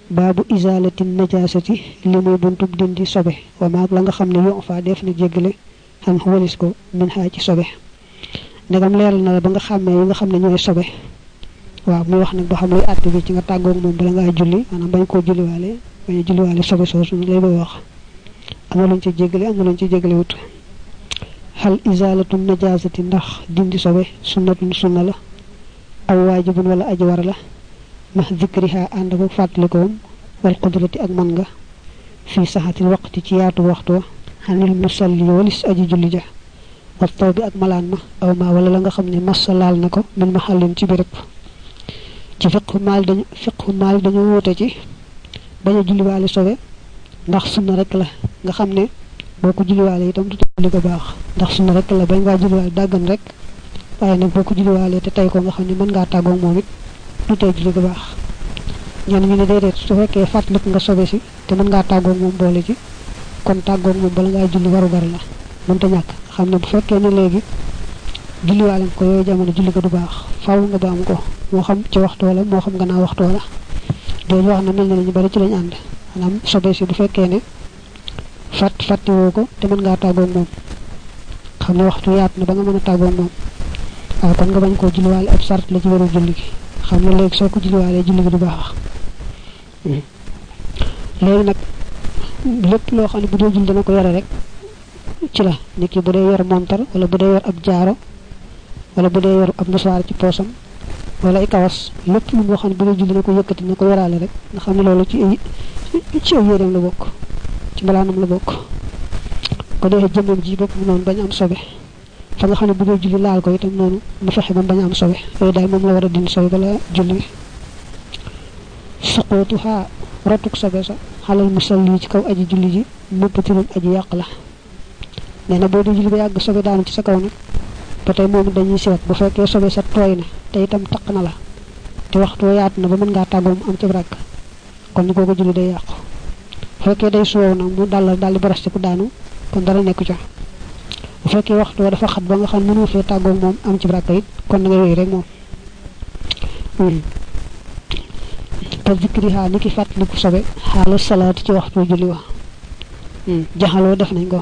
baabu izalati najasati li muy buntub dindi sobe wa maag la nga xam ne yo fa def na jéggale xam walis ko min xaa ci sobe ndegam leeral na la ba nga xàmmee yi nga xam ne ñooy sobe waaw muy wax nag ba xam luy àtte bi ci nga tàggoog moom bala ngaa julli maanaam bañ koo julliwaale bañ a julliwaale sobe soosu lay bëgg wax am na luñ ci jéggale am na luñ ci jéggale wut hal izalatu najasati ndax dindi sobe sunnatun sunna la aw waajibun wala aji war la ma zikriha ànd ak fàttalikoom wal qudrati ak man nga fii saxatil waqti ci yaatu waxtu wa xanil musalli walis aji julli ja wa taw bi ak malaan ma aw ma wala la nga xam ne massa laal na ko min mahallin ci béréb ci fiqhu maal dañu wóote ci bañ a julliwaale sobe ndax sunna rek la nga xam ne boo ko julliwaale itam du julli ko baax ndax sunna rek la bañ ngaa julliwaale dàggan rek waaye nag boo ko julliwaale te tey ko nga xam ne mën ngaa tàggoog moom it du tey julli ko baax ñenn ñu ne déedéet su fekkee fàttaliku nga sobe si te mën ngaa tàggoog moom boole ci kon tàggoog moom bala ngaa julli warugar la mënta ñàkk xam ne bu fekkee ne léegi julliwaale ko yooyu jamono julli ko du baax faaw nga baam ko moo xam ci waxtu wala moo xam gannaaw waxtu wala dooñu wax na mel na ñu bari ci lañ ànd maanaam sobe si bu fekkee ne fàttiwoo ko te mën ngaa tàggoog moom xam ne waxtu yaat na ba nga mën a tàggoog moom waaw kon nga bañ koo julliwaale ab sart la ci wéru julli gi xam ne léegi soo ko julliwaalee julli gi du baax léegi nag lépp loo xam ne bu dee julli dana ko yore rek ci la nit ki bu dee yor montar wala bu dee yor ab jaaro wala bu dee yor ab musuwaar ci poosam wala ay kawas lépp lu moo xam ne bu dee julli dana ko yëkkati na ko yoraale rek nga xam ne loolu ci ay yéreem la bokk ci mbalaanam la bokk ko defee jëmmam ji bopp noonu bañ am sobe fa nga xam ne bu dee julli laal ko itam noonu mu fexe ba bañ am sobe yooyu daal moom la war a dindi sobe bala julli suqootuha rotuk sobe sa xalal musalli ci kaw aji julli ji mubbatilun aji yàq la nee na boo dee julli ba yàgg sobe daanu ci sa kaw nag ba tey moom dañuy seet bu fekkee sobe sa tooy na te itam taq na la te waxtu yaatu na ba mën ngaa tàggoo mu am ci ràkk kon ni kooku julli day yàqu bu fekkee day suwoo nag mu daldi baraste ku daanu kon dara nekku ca bu fekkee waxtu dafa xat ba nga xam mënu fee tàggoo moom am ci ràkk it kon na nga wéy rek moom ka zikriha ni ki fàttaliku sobe xaala salaati ci waxtu julli wa jaxaloo def nañ ko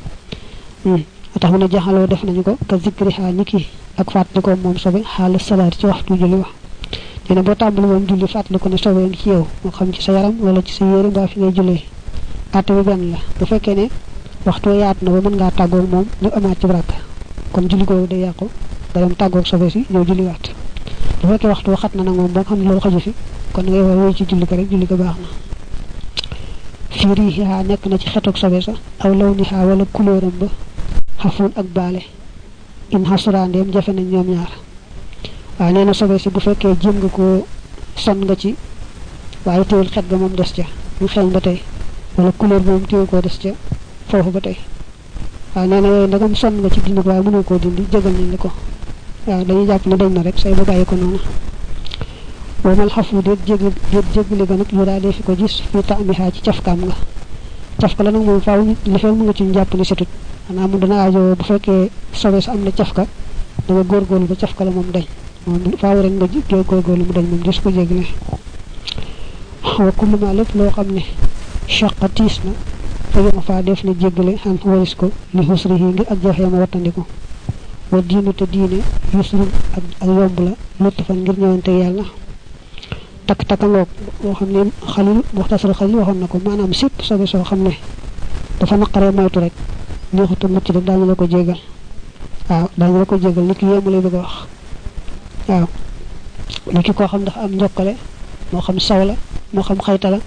tax mu ne jaxaloo def nañu ko ka zikriha ni ki ak fàttaliku moom sobe xaala salaati ci waxtu julli wa nee na boo tàmbali woon julli fàttaliku ne sobe ngi ci yow moo xam ci sa yaram wala ci sa yére mbaa fi ngay jullee àtte bi benn la bu fekkee ne waxtu yaatu na ba mën ngaa tàggoog moom ñu amaat ci ràkk kon julli googu day yàqu nga dem tàggoog sobe si ñëw julliwaat bu fekkee waxtu xat na nag moom ba nga xam ne loolu xaju fi kon ngay war wéy ci julli ko rek julli ko baax na fii riiha nekk na ci xetoog sobe sa aw lawniha wala couleuram ba xafoon ak baale in xasurandeem jafe nañ ñoom ñaar waaw nee na sobe si bu fekkee jéem nga ko son nga ci waaye téewul xet ga moom des ca mu xeeñ ba tey wala couleur bi moom téewu koo des ca foofu ba tey waaw nee na yooyu ndagam sonn nga ci dindi ko waaye mënoo koo dindi jégal nañ la ko waaw dañuy jàpp ne dañ na rek say ba bàyyi ko noonu wamal xafu déet jéggale ga nag yu daa dee fi ko gis fii taamihaa ci cafkaam nga cafka la nag moom faaw nit li fee mu nga ci jàpp ne setut xanaa mu dana aajo bu fekkee sobe sa am na cafka da nga góorgóorlu ba cafka la moom dañ moom faaw rek nga góorgóorlu mu dañ moom des ko jéggale wa kullu ma lépp loo xam ne chaqa tiis na fa yoma faa def na jéggale xam waris ko li xusrihi ngir ak joxeema wattandiku wa diinu te diine yusrun ak yomb la luttufan ngir ñëwante yàlla takk ngoog boo xam ne xalil muxtasar xalil waxoon na ko maanaam sépp sobe soo xam ne dafa naqaree moytu rek neexuta mucc rek daañu la ko jégal waaw daañu la ko jégal nit ki yéemu lay bëgg a wax waaw nit ki koo xam dafa am njokkale moo xam saw la moo xam xayta la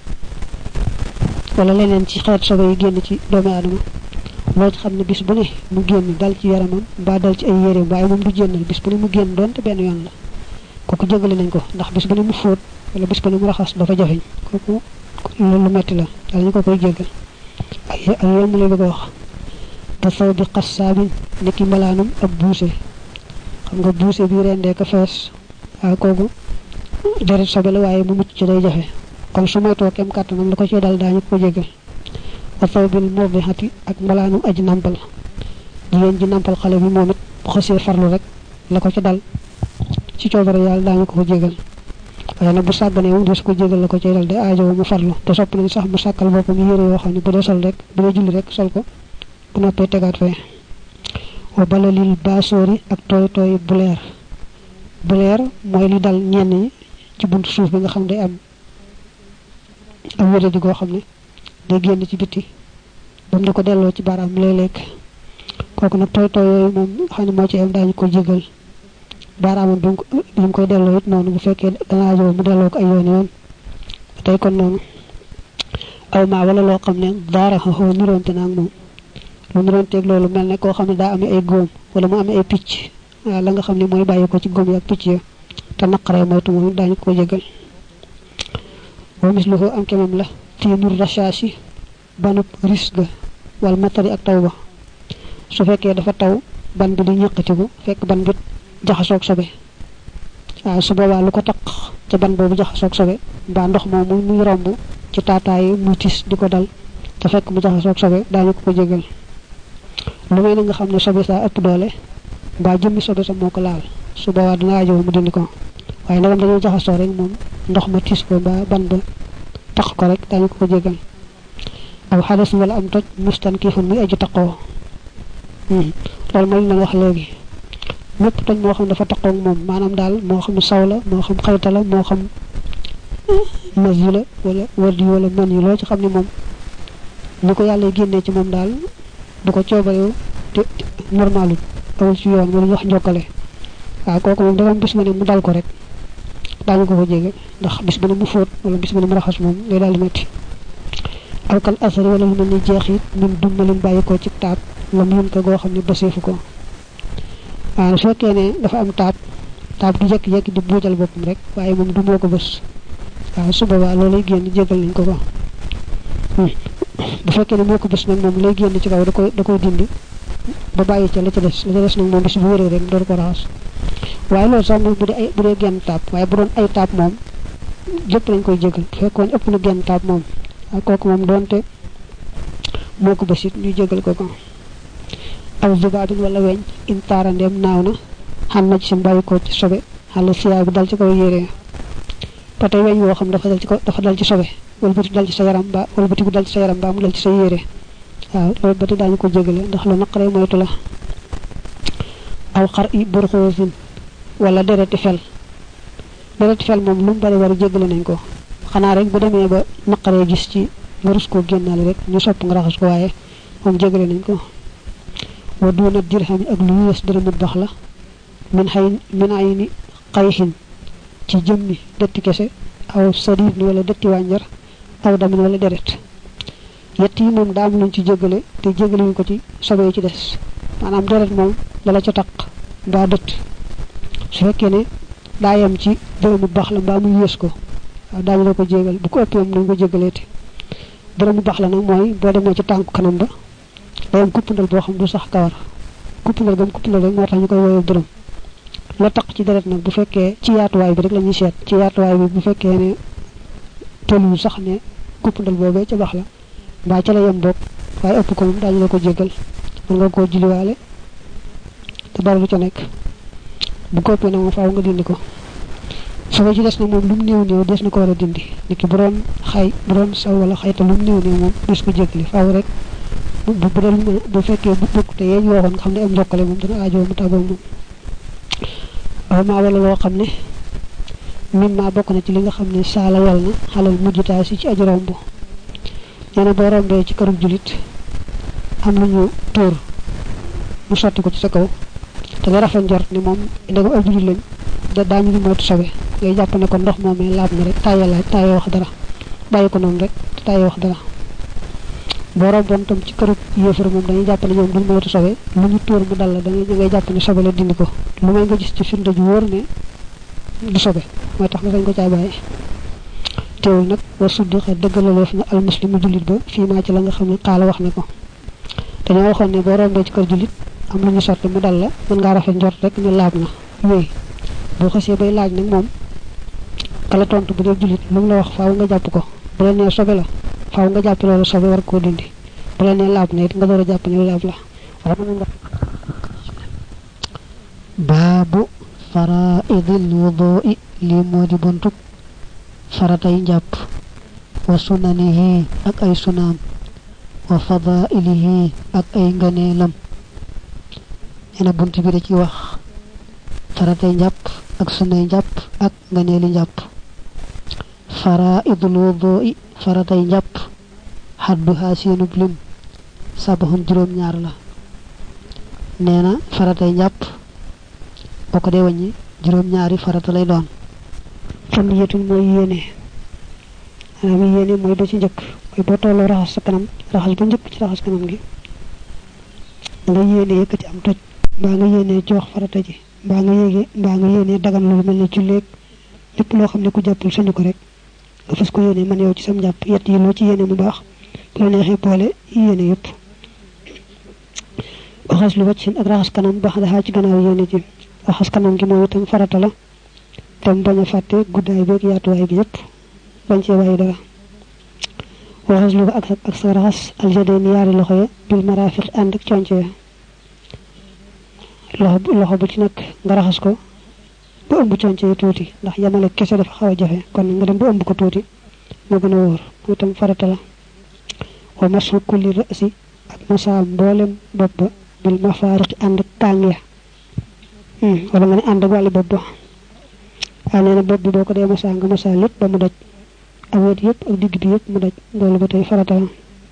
wala leneen ci xeet sobe yi génn ci doomu aadama loo ci xam ne bis bu ne mu génn dal ci yaramam mbaa dal ci ay yéreem waaye moom du génnal bis bu ne mu génn doonte benn yoon la kooku jégale nañ ko ndax bis bu ne mu fóot wala bis bu ne mu raxas dafa jafeñ kooku loolu metti la dañu ko koy jégal ak yoon mu lay bëgg a wax te saw bi xassaabin nekki mbalaanum ab buuse xam nga buuse bi rendee ko fees waaye kooku deret sobe la waaye mu mucc ci day jafe kon su moytoo kem kàttanam la ko ci dal daañu ko jégal wa saw bil murdihati ak mbalaanum aji nampal jigéen ji nampal xale bi moom it bu xasee farlu rek la ko ci dal ci coobare yàlla daañu ko jégal waaye nag bu sàgganee moom des ko jégal la ko ci dal de aajo mu farlu te sopp nañ sax mu sàkkal boppam yére yoo xam ne bu dee sol rek bu dee julli rek sol ko bu noppee tegaat fee wa bala lil baasóori ak tooy tooy buleer mooy li dal ñenn ñi ci buntu suuf bi nga xam day am wéra di goo xam ne day génn ci biti ba mu di ko delloo ci baaraam lay lekk kooku nag tooy tooy yooyu moom xam ne moo ci am daañu ko jégal baaraamam bi mu koy delloo it noonu bu fekkee danaa jow mu delloo ko ay yoon tey kon noonu aw maa wala loo xam ne daara xoo niroonte naag moom lu niroonteeg loolu mel ne koo xam ne daa amee ay góom wala mu amee ay picc waaw la nga xam ne mooy bàyyi ko ci góom yi ak picc ya te naqaree moytu moom daañu ko jégal wa misluhu am kemam la fii nur rachashi banub risga wala matari ak taw ba su fekkee dafa taw ban bi di ñëqatiku fekk ban bi jaxasoog sobe waaw su boobaa lu ko taq ca ban boobu jaxasoog sobe mbaa ndox moomu muy romb ci taataayi muy tis di ko dal te fekk mu jaxasoog sobe daañu ko jégal lu may na nga xam ne sobe saa ëpp doole mbaa jëmmi sobe sa moo ko laal su boobaa dina aajow mu dindi ko waaye ndagam dañoo jaxasoo rek moom ndox ma tis ko mbaa ban ba taq ko rek daañu ko jégal aw xadas wala am toj mustan kii fun muy aju taqoo loolu mooy li wax léegi lépp toj moo xam dafa taqoo ak moom maanaam daal moo xam saw la moo xam xayta la moo xam mas yi la wala wërdi wala man yi loo ci xam ne moom ni ko yàlla génnee ci moom daal du ko coobarew te normalu awul ci yoon wala wax njokkale waaw kooku moom dafa bis bu ne mu dal ko rek daañu ko jégal ndax bis bu ne mu fóot wala bis bu ne mu raxas moom lay daal di metti aw kal asari wala lu mel ni jeexit min dummalin bàyyi ko ci taab la mu yun ko goo xam ne baseefu ko waaw su fekkee ne dafa am taab du jekki-jekki di buujal boppam rek waaye moom du moo ko bës waaw su boobaa loolu lay génn jégal nañ ko bu fekkee ne moo ko bës nag moom lay génn ci kaw da koy dindi ba bàyyi ca la ca des nag moom bis bu wëree rek door ko raxas waaye loolu sax moom bu dee genn taab waaye bu doon ay taab moom jëpp lañ koy jégal bu fekkoon ëpp na genn taab moom ak kooku moom doonte moo ko bësit ñu jégal ko aw zubaabin wala weñ in taarandeem naaw na xam na ci seen bàyyi ko ci sobe xale siyaay bi dal ci kaw yére ba tey weñ woo xam dafa dal ci sobe wala bëti dal ci sa yaram ba wala bëti bu dal ci sa yaram ba mu dal ci sa yére waaw loolu bëti daañu ko jégale ndax lu naqaree moytu la aw xar i burxoosin wala dereti fel moom lu mu bari war a jégale nañ ko xanaa rek bu demee ba naqaree gis ci nga rus koo génnaale rek ñu sopp nga raxas ko waaye moom jégale nañ ko wa duuna dirham ak lu yées dërëmu bax la min ay ni xayxin ci jëmmi dëtti kese aw sadiid wala dëtti wànjar aw damin wala deret yett yi moom daa am luñ ci jégale te jégale ñu ko ci sobe yi ci des maanaam deret moom dala ca taq mbaa dëtt su fekkee ne daa yem ci dërëmu bax la mbaa muy yées ko waaw daañu la ko jégal bu ko ëpp moom nañ ko jégaleete dërëmu bax la nag mooy boo demee ci tànku kanam ba day am kuppandal boo xam du sax kawar kuppandal gam kuppandal rek moo tax ñu koy woyoo dërëm la taq ci deret nag bu fekkee ci yaatuwaay bi rek la ñuy seet ci yaatuwaay bi bu fekkee ne tollu sax ne kuppandal boobee ca bax la mbaa ca la yem bopp waaye ëpp ko moom daañu la ko jégal mën nga koo julliwaale te dara du ca nekk bu ko ëppee nag moom faaw nga dindi ko sobe ci des nag moom lu mu néew des na ko war a dindi niki bu doon saw wala xayta lu mu néew moom des ko jégali faaw rek bu fekkee bu bokk te yee ñu waxoon nga xam ne am ndokkale moom dana aajoo mu tàggoo moom aw maa wala loo xam ne min maa bokk na ci li nga xam ne saala wal na xalal mujjitaay si ci aju romb nee na boo rombee ci këru julit am lu ñu tuur mu sotti ko ci sa kaw te nga rafet njort ni moom ndegam ay julit lañ daañu ñu moytu sobe ngay jàpp ne ko ndox moomee laab na rek tàyyee wax dara bàyyi ko noonu rek tàyyee wax dara boo romboon tam ci këru yéefar moom dañuy jàpp ne ñoom duñ moytu sobe lu ñu tuur mu dal la ngay jàpp ne sobe la dindi ko lu may nga gis ci firnde ju wóor ne du sobe mooy tax nga sañ ko caa bàyyi teewul nag war suddi xa dëggalaleef na almuslimu jullit ba fii maa ci la nga xam ne xaala wax na ko dañoo waxoon ne boo rombee ci kër jullit am lu ñu sotti mu dal la mën ngaa rafet njort rek ne laab na wéy boo xasee bay laaj nag moom kala tontu bu dee jullit lu mu la wax faaw nga jàpp ko bu la nee sobe la faaw nga jàpp loolu sobe war koo dindi bu la nee laab na it nga door a jàpp ne laab la waaye mën nga baabu faraidil wudui lii moo di buntu faratay njàpp wa sunanihi ak ay sunaam wa fadailihi ak ay ngëneelam ena buntu bi da ci wax faratay njàpp ak sunay njàpp ak ngëneeli njàpp faraidul wudu'i faratay njàpp hadduha seenub lim sabahun juróom ñaar la neena faratay njàpp boko de wañi juróom ñaari farata lay doon fan yetul moy yene ana mi yene moy do ci njëkk moy bo tolo raxas sa kanam raxas bu njëkk ci raxas kanam gi nga yene yëkëti am toj ba nga yene jox farata ji ba nga yene dagan lu melni ci lek lepp lo xamne ku jappul sañu ko rek nga fess ko yene man yow ci sam japp yett yi lo ci yene mu baax lo neexé bolé yene yépp raxas lu wacc ak raxas kanam ba xala ci gannaaw yene ci raxas kanam gi mo itam farata la tam baña faté guddaay beek yaatuwaay bi yépp bañ ci way dara raxas lu ak sa raxas al jadayn yaari loxo ya bil marafiq and ak cionce loxo bu ci nak nga raxas ko bu ëmb cionce tuuti ndax yamale kesse dafa xawa jafe kon nga dem bu ëmb ko tuuti mo gëna wóor mo itam farata la wa masu kulli ra'si ak masal mbolem bopp bil mafariq and tang ya wala nga and ak wali bopp aneena bopp bi boko dé masa nga masa lepp ba mu daj awet yépp ak digg bi yépp mu daj lolu batay farata la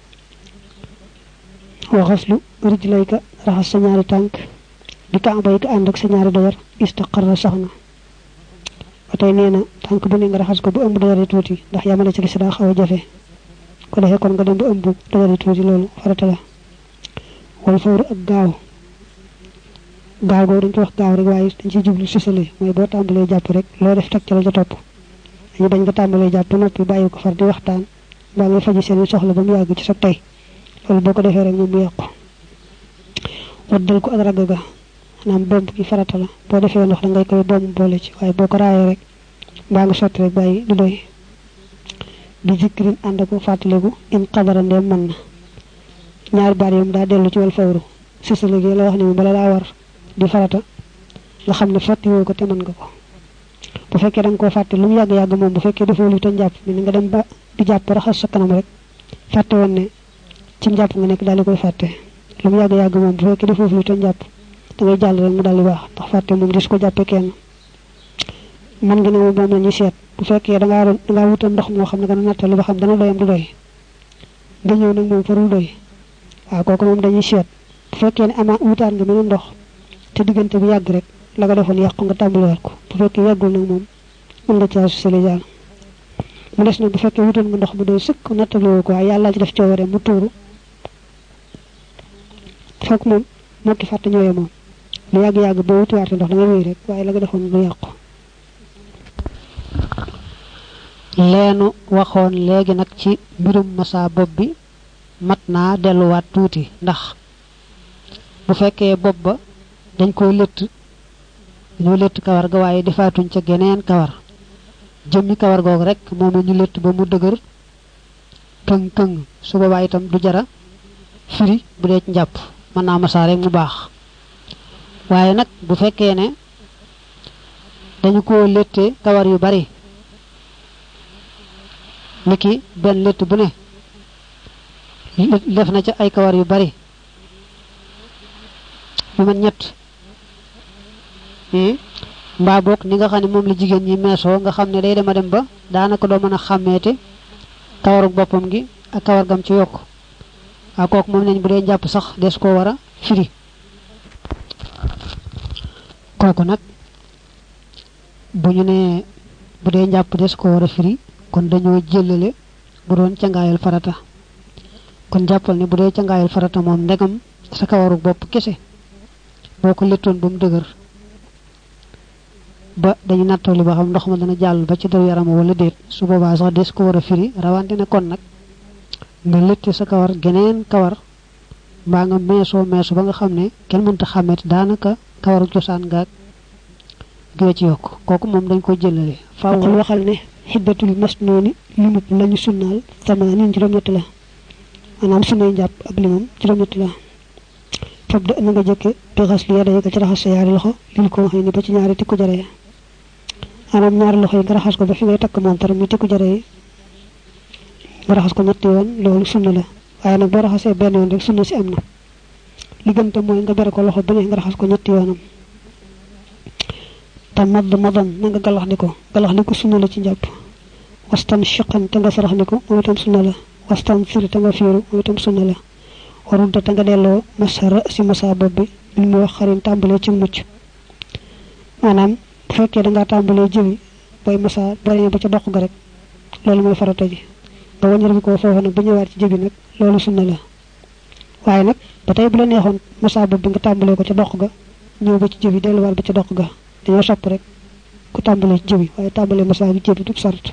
wa ghaslu rijlayka raxas sa ñaari tank di kaambay ka and ak sa ñaari doyar istaqarra saxna batay neena tank bu ne nga raxas ko bu ëmb doyar tuuti ndax yamala ci gis da xawa jafe ko defé kon nga dem bu ëmb doyar tuuti lolu farata la wal fawr ak gaaw go dañ ko wax gaaw rek waye dañ ci jublu sisale moy bo tambalé japp rek lo def tak ci la ja top ñu bañ nga tambalé japp nopi bayyi ko far di waxtaan ba nga faji seen soxla ba mu yag ci sa tay lolu boko defé rek mu yaq waddal ko ak ragaga nam bomb ki farata la bo defé ndox da ngay koy bomb bolé ci waye boko raayé rek ba nga sotti rek bayyi du doy di zikrin andako fataleku in qadara ndem man ñaar bar yum da delu ci wal fawru sisale gi la wax ni bala la war di farata nga xamne fatti wo ko te man nga ko bu fekke dang ko fatti lu yag yag mom bu fekke defo lu tan japp ni nga dem ba di japp raxas sa kanam rek fatte won ne ci japp nga nek dal koy fatte lu yag yag mom bu fekke defo lu tan japp da ngay jall rek mu dal di bax tax fatte mom dis ko jappé kenn man nga ne mom lañu sét bu fekke da nga wutal ndox mo xamne nga natal ba xam dana doyam du doy nga ñew nak mom farul doy koku mom dañuy sét bu fekke ne ama wutal nga mëna ndox te digënté bi yag rek la nga defon yaq nga tambal ko bu fekk yagul nak mom mën nga ci sénégal mu dess na bu fekk wutal nga ndox bu doy sëkk natalo ko yalla ci def ci waré mu touru fekk mom mokki fatte ñoy mom lu yag yag bo wutu waté ndox da nga wéy rek waye la nga defon lu yaq leenu waxon légui nak ci mbirum massa bob bi matna delu wat tuti ndax bu fekke bob ba dañ ko lett kawar ga waye defaatuñ ca geneen kawar jëmmi kawar gog rek momu ñu lett ba mu dëgër tëng tëng su boba itam du jara firi bu dee njàpp man na massa rek mu baax waye nak bu fekkee ne dañu ko letté kawar yu bari niki ben lett bu ne def na ca ay kawar yu bari bu man ñett mba bok ni nga xamne mom la jigen ñi meso nga xamne day dem ba daanaka do mëna xamété kawaru bopam gi ak kawar gam ci yok akok mom nañ bu dé japp sax des ko wara firi koku nak buñu né bu dé japp des ko wara firi kon dañoo jëlale bu doon ca ngaayal farata kon jappal ni bu dé ca ngaayal farata mom ndegam sa kawaru bop kessé boko letton bu mu deugar ba dañu natoli ba xam ndox ma dana jall ba ci daw yaram wala deet su boba sax des ko wara firi rawante ne kon nak nga letti sa kawar geneen kawar ba nga meso ba nga xamne ken mënta xamet danaka kawaru ciosan gaak ge ci yok koku mom dañ ko jëlale faaw waxal ne hiddatul masnuni limut lañu sunnal tamanin juroom ñett la manam sunay japp ak limum juroom ñett la fabda nga jëkke bi xas li yaday ka ci raxas yaari loxo lil ko xeyni ba ci ñaari tikku jare anam ñaar loxoy nga raxas ko ba fi ngay takk montar mi tikku jare nga raxas ko ñetti yoon loolu sunna la waaye nag boo raxasee benn yoon rek sunna si am na li gën te mooy nga bere ko loxo ba ne nga raxas ko ñetti yoonam te madan na nga galax ni ko sunna la ci njàpp wastan shiqan te nga sarax ni ko moom itam sunna la wastan sir te nga fiiru moom itam sunna la warudda te nga delloo masara si masa bopp bi bil mu wax xarin tàmbalee ci mucc maanaam bu fekkee da ngaa tàmbalee jëwi booy masa boo ba ca doq ga rek loolu mooy farata ji nga waññar bi ko foofu nag ba ñëwaat ci jëbi nag loolu sunna la waaye nag ba tey bu la neexoon masa bopp bi nga tàmbalee ko ca doq ga ñëw ba ci jëbi delluwaat ba ca doq ga dañoo sopp rek ku tàmbalee ci jëbi waaye tàmbalee masa bi jëbi du sart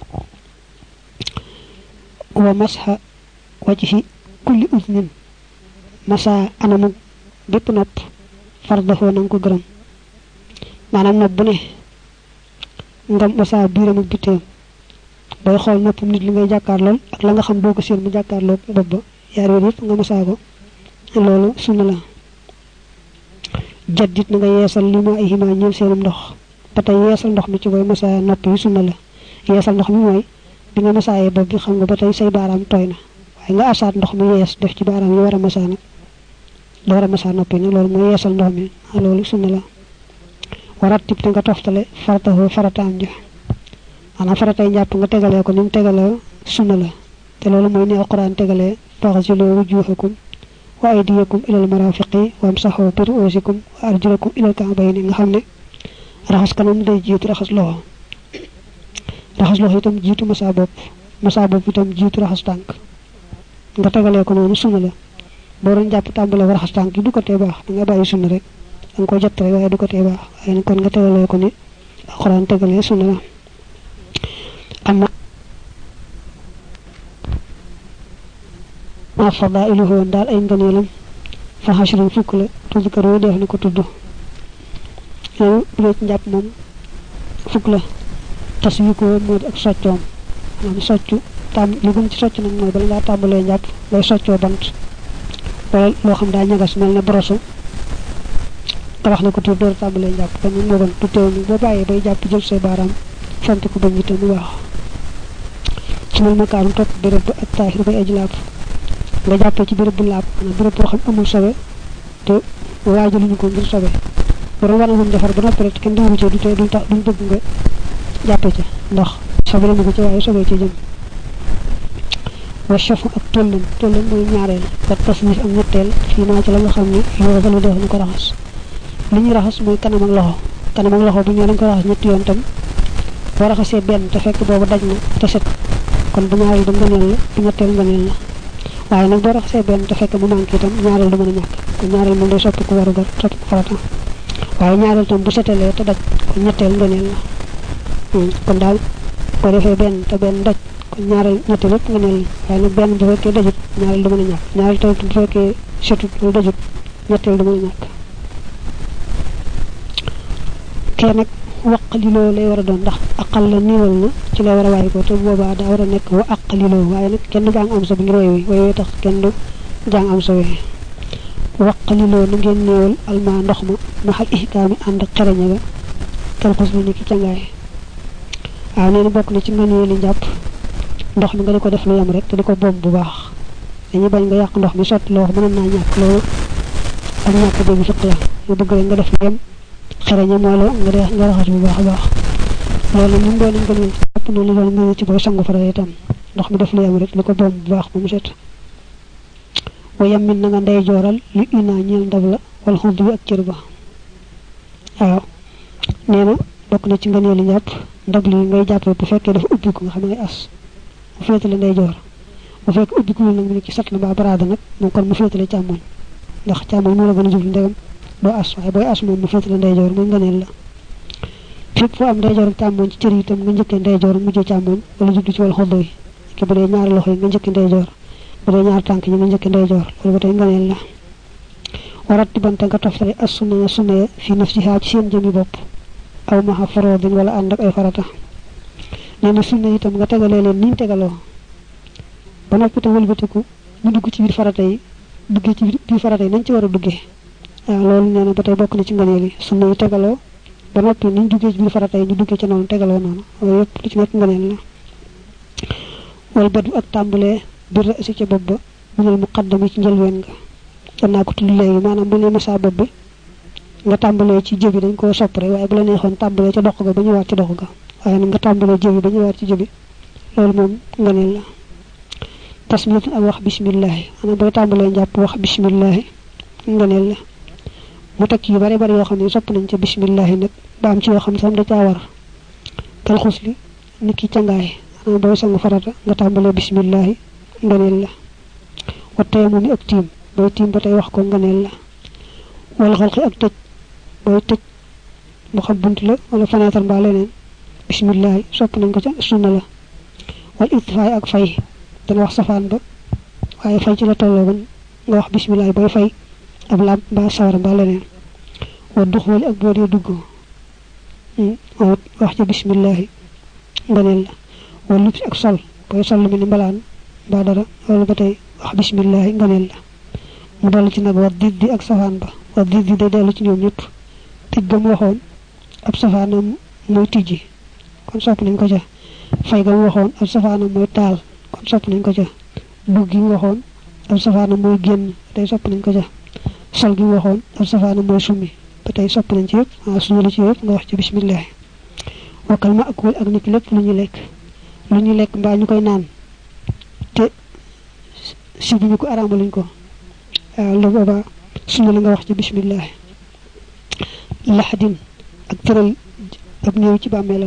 wa masha wajhi kulli uznin masa anamu bépp nopp fardaxoo nanga ko gërëm maanaam nopp bu ne nga masa biiram ak bitteem booy xool noppam nit li ngay jàkkaar lool ak la nga xam boo ko seen mu jàkkaarloo bopp ba yaar yooyu yëpp nga masa ko loolu sunna la jaddit na nga yeesal li ma ay xima ñeel seenum ndox ba tey yeesal ndox mi ci booy masa nopp yi sunna la yeesal ndox mi mooy bi nga masaayee bopp bi xam nga ba tey say baaraam tooy na waaye nga asaat ndox mi yees def ci baaraam yi war a masa nag la war a masa noppi nag loolu mooy yeesal ndox mi loolu sunna la warat tib te nga toftale faratahu farataam ja maanaam faratay njàpp nga tegalee ko ni mu tegalee sunna la te loolu mooy ni alquran tegalee faghsilu wujuhakum wa aydiyakum ilal marafiqi wamsahu bi ru'usikum wa arjulakum ilal ka'bayni nga xam ne raxas kanam day jiitu raxas loxo itam jiitu masa bopp itam jiitu raxas tànk nga tegalee ko noonu sunna la boo doon jàpp tàmbalee ko raxas tànk yi du ko tee baax da nga bàyyi sunna rek da nga ko jot rek waaye du ko tee baax waaye nag kon nga tegalee ko ni alquran tegalee sunna la amma ma fadailuhu daal ay ngëneelam fa hashrun fukk la tuzkaru def na ko tudd loolu bu dee ci njàpp moom fukk la taswiiko moo di ak soccoom maanaam soccu li gën ci socc nag mooy bala ngaa tàmbalee njàpp lay soccoo bant wala loo xam daa ñagas mel ne brosu nga wax ne ko tuur door tàmbalee njàpp kon moo gën du teew ni boo bàyyee bay jàpp jël say baaraam fante ko bañ itam mu baax su mel makaarum topp béréb ba ak taahir bay aji laab nga jàppee ci béréb bu laab maanaam béréb boo xam amul sobe te waajaluñu ko ngir sobe borom war na mun defar ba noppi rek kenn dugg ci du tee duñ bëgg nga jàppee ca ndax sobe la ko ci waaye sobe ci jëm wa chafu ak tollan mooy ñaareel ba tasnif ak ñetteel fii naa ci la nga xam ne loolu dalu def ñu ko raxas li ñuy raxas mooy kanam ak loxo bu ñu dañ ko raxas ñetti yoon tam boo raxasee benn te fekk boobu daj na te set kon bu ñaareel ba ngëneel la bu ñetteel ngëneel la waaye nag boo raxasee benn te fekk mu manqué itam ñaareel du mën a ñàkk kon ñaareel moom day soppi ko warugar soppi ko farata waaye ñaareel tam bu setelee te daj kon ñetteel ngëneel la kon daal boo defee benn te benn daj kon ñaareel ñetteel yëpp ngëneel la waaye nag benn bu fekkee dajut ñaareel du mën a ñàkk ñaareel tamit bu fekkee setut lu dajut ñetteel du mën a ñàkk kee nag waqaliloo lay war a doon ndax aqal la niiwal na ci lay war a waaye ko te boobaa daa war a nekk wa aqaliloo waaye nag kenn du jàng am sa bi ngir way tax kenn du jàng am sa wi waqaliloo na ngeen niiwal alma ndox ma maxal ihkaami ànd xereñe ga kel xus bi ni ki cangaay waaw nee na bokk na ci nga niiwali njàpp ndox mi nga di ko def lu yam rek te di ko bomb bu baax dañuy bañ nga yàq ndox mi sotti loo wax mënoon naa ñàkk loolu ak ñàkk dégg fiq la ñu bëgg rek nga def lu yam xereñe mooy la nga raxas bu baax a baax loolu ñu doon nga ñu jàpp na li doon nga ci booy sangu fara itam ndox mi def lu yam rek li ko bomb bu baax ba mu set wa yammin na nga ndey jooral li ina ñeel ndab la wala xud bi ak cër ba waaw nee na bokk na ci nga nee li njàpp ndab li ngay jàppee bu fekkee dafa ubbi ko nga xam ne as mu féetale ndey joor bu fekk ubbi ko nag mu ne ci sat la mbaa baraada nag moom kon mu féetale càmmoñ ndax càmmoñ moo la gën a jublu ndegam doo as waaye booy as moom mu féetale ndeyjoor muy ngëneel la fépp foo am ndeyjoor ak càmmoñ ci cër yi itam nga njëkkee ndeyjoor mujjee càmmoñ wala jublu ci wàllu xodd yi ki bu dee ñaari loxo yi nga njëkkee ndeyjoor bu dee ñaari tànk yi nga njëkkee ndeyjoor loolu ba tey ngëneel la warat tibante nga toftale as sunna fi nafsiha ci seen jëmi bopp aw maxa faroodin wala ànd ak ay farata nee na sunna itam nga tegalee leen niñ tegaloo ba noppi te wëlbatiku ñu dugg ci biir farata yi duggee ci biir farata yi nañ ci war a duggee waaw loolu nee na ba tey bokk na ci ngëneel yi sunna yi tegaloo ba noppi ñu duggee ci biir farata yi ñu duggee ci noonu tegaloo noonu yëpp lu ci nekk ngëneel la wal badu ak tàmbalee bir si ca bopp ba minal muqaddami ci njëlween nga danaa ko tudd léegi maanaam bu ne masa bopp bi nga tàmbalee ci jëbi dañ koo sopp rek waaye bu la neexoon tàmbalee ca dox ga ba ñëwaat ci dox ga waaye nag nga tàmbalee jëbi ba ñëwaat ci jëbi loolu moom ngëneel la tasmiyat ak wax bismillahi ana booy tàmbalee njàpp wax bismillahi ngëneel la mu teg yu bari bari yoo xam ne sopp nañ ca bismillahi nag ba am ci yoo xam ne sam da caa war kal xusli nit ki cangaay ana booy sangu farata nga tàmbalee bismillahi ngëneel la wa tayammum ak tiim booy tiim ba tey wax ko ngëneel la wal xalqi ak tëj booy tëj mu xam bunt la wala fenêtre mbaa leneen bismillahi sopp nañ ko ca sunna la wal ittifaay ak fay dana wax safaan ba waaye fay ci la tolloo ban nga wax bismillahi booy fay ab laab mbaa sawar mbaa leneen wa duxooli ak boo dee dugg wax ci bismillahi ngëneel la wal lubsi ak sol booy sol lu mel ni mbalaan mbaa dara loolu ba tey wax bismillahi ngëneel la mu dellu ci nag wax diddi ak safaan ba wax diddi day dellu ci ñoom ñëpp tij ga mu waxoon ab safaanam mooy tijji kon sopp nañ ko ca fay ga mu waxoon ab safaanam mooy taal kon sopp nañ ko ca dugg gi mu waxoon ab safaanam mooy génn tey sopp nañ ko ca sol gi mu waxoon ab safaanam mooy summi ba tey sopp nañ ci yëpp suñu la ci yëpp nga wax ci bismillah wakkal ma akul ak nit lépp lu ñu lekk mbaa ñu koy naan te si bu ñu ko araamaluñ ko lu booba suñu la nga wax ci bismillah laxadin ak tëral ab néew ci bàmmeelam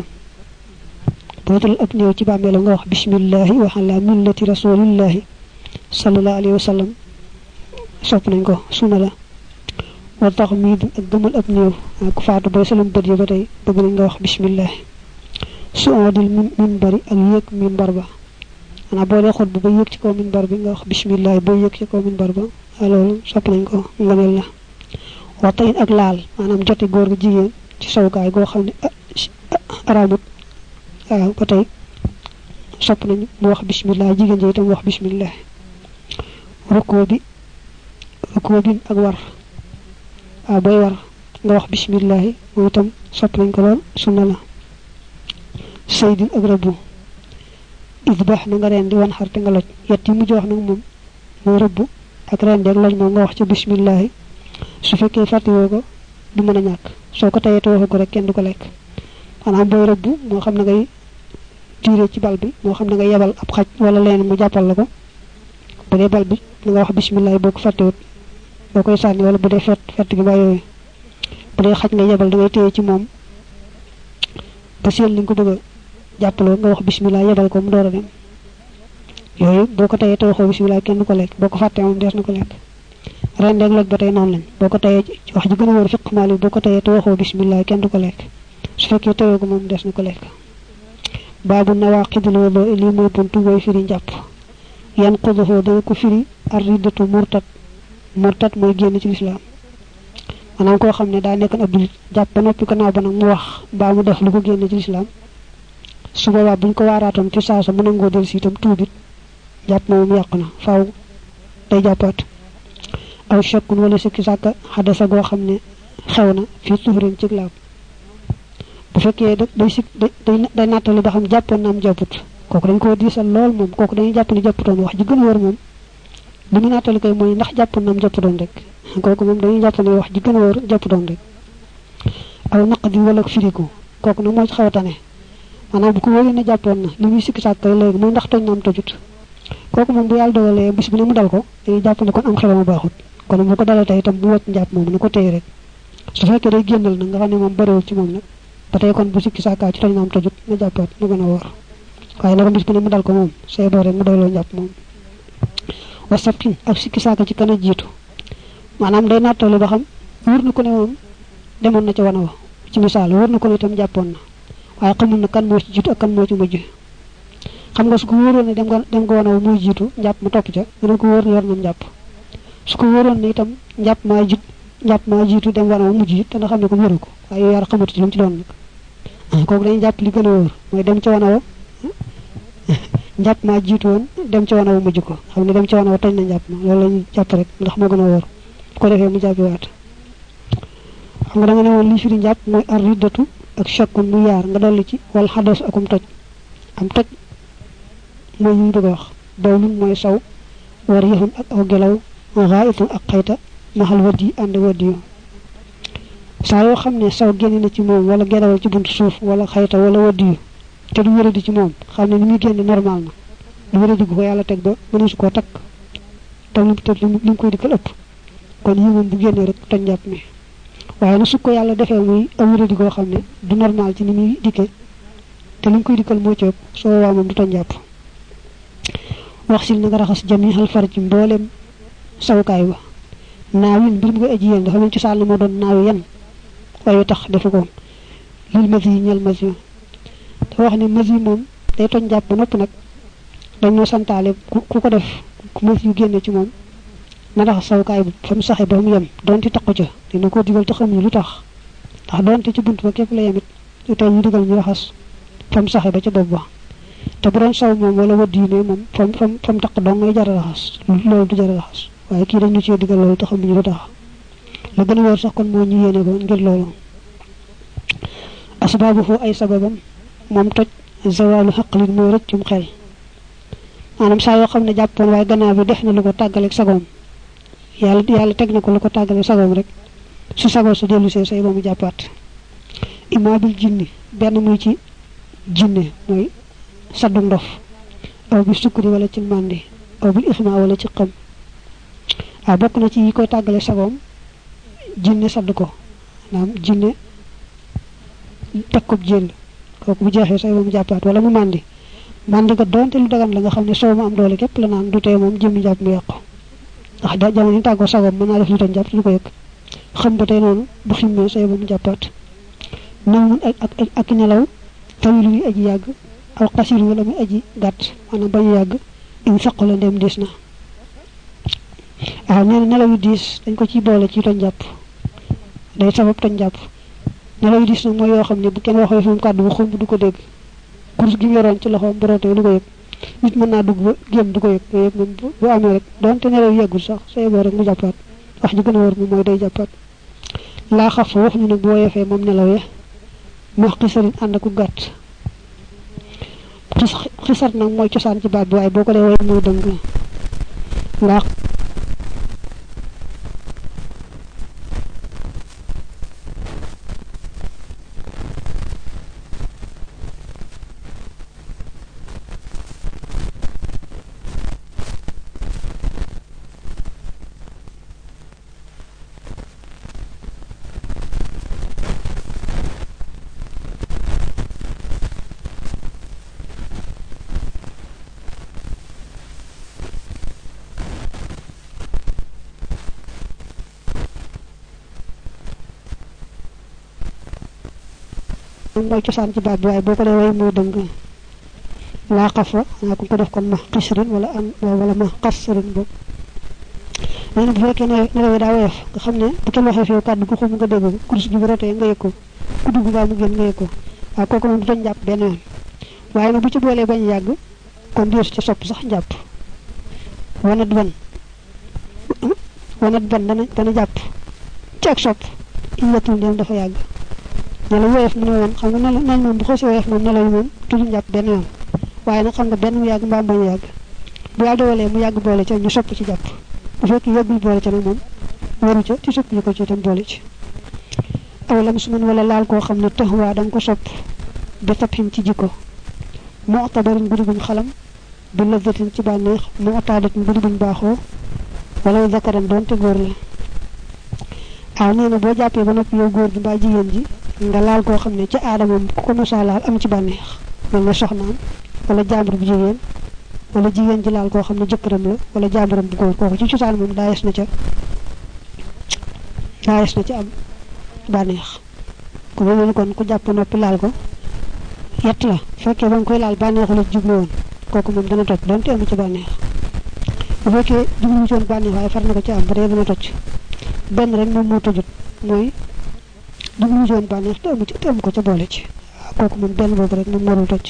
boo tëral ab néew ci bàmmeelam nga wax bismillahi wa ala millati rasulillahi sallallahu alayhi wa sallam sopp nañ ko sunna la wa tax mii ak gëmal ab néew ku faatu booy salam bët yi ba tey bëgg nañ nga wax bismillahi su oodil min bari ak yéeg minbar ba xanaa boo dee xot bu ba yéeg ci kaw minbar bi nga wax bismillahi boo yéeg ci kaw minbar ba loolu sopp nañ ko ngëneel la waxtayin ak laal maanaam joti góor gi jigéen ci sawukaay goo xam ne araamut waaw ba tey sopp nañ mu wax bismillah jigéen ji itam wax bismillah rukkoo bi ak war waaw booy war nga wax bismillahi moom itam sopp nañ ko lool sunna la saydin ak rabbu isbax na nga ren di wan xarte nga loj yett yi mujj wax nag moom mooy rabbu ak ren di ak loj moom nga wax ci bismillahi su fekkee fàttiwoo ko du mën a ñàkk soo ko tayee te waxu ko rek kenn du ko lekk maanaam booy rëbb moo xam ne ngay tiire ci bal bi moo xam ne ngay yebal ab xaj wala leen mu jàppal la ko bu dee bal bi na nga wax bismillah boo ko fàttewut boo koy sànni wala bu dee fett gi ba yooyu bu dee xaj nga yebal da ngay téye ci moom ba seen li nga ko bëgg a jàppaloo nga wax bismillah yebal ko mu door a dem yooyu boo ko tayee te waxoo bismillah kenn du ko lekk boo ko fàttee moom dees na ko lekk ren deg loj ba tey noonu lañ boo ko tayee wax ji gën a wóor fiq maali boo ko tayee te waxoo bismillah kenn du ko lekk su fekkee tayoo ko moom des na ko lekk baabu nawaqidul wudu lii mooy buntu booy firi njàpp yan xuduxoo dana ko firi arridatu murtad mooy génn ci lislaam maanaam koo xam ne daa nekkoon ab julit jàpp ba noppi gannaaw ba nag mu wax mbaa mu def lu ko génn ci lislaam su boobaa buñ ko waaraatoon ci saasa mu nangoo del si itam tuubit jàpp moom yàqu na faaw day jàppaat aw shakkun wala sikki sàkka xadasa goo xam ne xew na fii tuhurin ci laab bu fekkee day nattali ba xam jàppoon na am jàpput kooku dañ ko diisal lool moom kooku dañuy jàpp ni jàpputoon wax ji gën a wër moom li mu nattali koy mooy ndax jàppoon na am jàpputoon rek kooku moom dañuy jàpp ne wax ji gën a wër jàpputoon rek aw naq di wala firiku kooku nag moo ci xaw a tane maanaam bu ko wóoree na jàppoon na li muy sikki sàkka léegi mooy ndax tooñ na am tojut kooku moom bu yàlla dogalee bis bu ne mu dal ko dañuy jàpp ne kon am xelam a baaxut kon bu ko dalee tey itam bu wàcc njàpp moom na ko téye rek su fekkee day génnal nag nga xam ne moom bariwul ci moom nag ba tey kon bu sikki sàkkaa ci tooñ na am tojut na jàppaat mu gën a wóor waaye nag bis bu ne mu dal ko moom say boo rek mu doyloo njàpp moom wa sabtin ak sikki sàkka ci kan a jiitu maanaam day nattali ba xam wóor na ko ne moom demoon na ca wana wa ci misaal wóor na ko ne itam jàppoon na waaye xamul na kan moo ci jiitu ak kan moo ci mujj xam nga su ko wóoroon ne dem nga wana wa muy jiitu njàpp ma topp ca dina ko wóor ne yor na njàpp su ko wóoroon ne itam njàpp maa jiitu dem wana wa mujj it dana xam ne ko wóoru ko waaye yow yaar xamatu ci lu mu ci doon nag kooku dañuy jàpp li gën a wóor mooy dem ca wana wa njàpp maa jiitu woon dem ca wana wa mujj ko xam ne dem ca wana wa tañ na njàpp ma loolu lañuy jàpp rek ndax moo gën a wóor bu ko defee mu jàppiwaat xam nga da nga ne woon li firi njàpp mooy ar riddatu ak shakkun mu yaar nga dolli ci wal xadas akum toj am toj mooy ñu bëgg wax dawlun mooy saw war yaxun ak aw gelaw xaayitun ak xayta maxal waddi ànd waddi yu saa yoo xam ne saw génn na ci moom wala gelawal ci buntu suuf wala xayta wala waddi yu te du wéradi ci moom xam ne ni muy génn normal na du wéradi gu ko yàlla teg ba mëneesu koo takk te li mu koy dikkal ëpp kon yi moom bu génnee rek toj njàpp mi waaye na su ko yàlla defee muy aw wéradi goo xam ne du normal ci ni muy dikkee te li mu koy dikkal moo ci ëpp soo waa moom du toj njàpp wax sil na nga raxas jami xal far ci mboolem sawukaay ba naawin mbir mu koy aji yéen dafa mel ci sàll moo doon naawi yan waaye tax defu ko lil masi yi ñel masi dafa wax ne masi moom day toj njàpp ba noppi nag dañoo santaale ku ko def ku masi yu génne ci moom na raxas sawukaay bi fa mu saxe ba mu yem donte taqu ca dina ko digal te xamuñu lu tax ndax donte ci bunt ba képp la yemit lu tey ñu digal ñu raxas fa mu saxe ba ca bopp ba te bu doon saw moom wala wadd yu ne moom fam taq dong ngay jar a raxas loolu du jar a raxas waaye kii dañu cee digal loolu te xamuñu lu tax la gën a wóor sax kon moo ñu yéene ko ngir loolu asbaabu foo ay sababam moom toj zawaalu xaqlin mooy rëccum xel maanaam saa yoo xam ne jàppoon waaye gannaaw bi def na lu ko tàggaleeg sagoom yàlla teg na ko lu ko tàggaleeg sagoom rek su sagoo sa dellu see say ba mu jàppaat imaabil jinni benn muy ci jinne mooy saddu ndof aw bi sukkuri wala ci màndi aw bil ixma wala ci xam waaw bokk na ci yi koy tàggale sagoom jinne sadd ko naam jinne teg ko jël kooku bu jeexee say ba mu jàppaat wala mu màndi nga doonte lu dagan la nga xam ne soo mu am doole képp la naan du tee moom jëmmi jàpp mu yàqu ndax jamono yi tàggoo sagoom mën naa def lu tax jàpp du ko yëg xam ba tey noonu bu ximmee say ba mu jàppaat naw mun ak nelaw tawilu muy aji yàgg aw xasir wala muy aji gàtt maanaam bañu yàgg in saqu la ndem diis na waaw nee na nelaw yu diis dañ ko ciy boole ci toñ jàpp day sabab toñ jàpp nelaw yu diis nag mooy yoo xam ne bu kenn waxee fi mu kàddu bu xumb du ko dégg kurus gi mu yoroon ci loxoom bu rootee du ko yëg nit mën naa dugg ba génn du ko yëg yooyu yëpp moom bu amee rek doonte nelaw yu yeggul sax sa yeboo rek mu jàppaat wax ji gën a wóor moom mooy day jàppaat laa xaf fa wax ñu nag bu woyefee moom nelaw ya max xisarin ànd aku gàtt xisar nag mooy cosaan ci baat bi waaye boo ko dee woy moo dëng laa mooy cosaan ci baat bi waaye boo ko dee way moo dëng laa xafa naa ko def kon ma xisrin wala ma xasrin boobu nee na bu fekkee nelaw yi daa woyof nga xam ne bu kenn waxee fi kàddu gu xum nga dégg ko kurus gi bu rotee nga yëg ko ku dugg baa mu génn nga yëg ko waaw kooku moom du doon jàpp benn yoon waaye nag bu ci boolee bañ yàgg kon deesu ci sopp sax jàpp wanat ban dana jàpp ci ak sopp illatul dem dafa yàgg nelaw woyof mu ne woon xam nga nelaw moom bu xasee woyof moom nelaw yi moom tudd jàpp benn yoon waaye nag xam nga benn mu yàgg mbaam bañ a yàgg bu yàlla dogalee mu yàgg boole ca ñu sopp ci jàpp bu fekkee yàggul boole ca nag moom waru ca ci sopp ñu ko ci itam boole ci aw lam su man wala laal koo xam ne tax waa da nga ko sopp ba tabxin ci jikko moo tabarin bu di buñ xalam bi lazzatin ci bànneex moo taadatin bu di buñ baaxoo wala zakaran doonte góor la waaw nee na boo jàppee ba noppi yow góor gi mbaa jigéen ji nga laal koo xam ne ci aada moom ku ko mosaa laal am ci bànneex mel na soxnaam wala jàmbur bu jigéen wala jigéen ji laal koo xam ne jëkkëram la wala jàmburam bu góor kooku ci cosaan moom daayes na ci am bànneex ku mel ni kon ku jàpp noppi laal ko yett la fekkee ba nga koy laal bànneexu la jublu woon kooku moom dana toj donte amu ci bànneex bu fekkee jublu ci woon bànneex waaye far na ko ci am ba dee dana toj benn rek moom moo tojut mooy jublu ci woon bànneex te amu ko ca boole ci waaw kooku moom benn boobu rek moom narul toj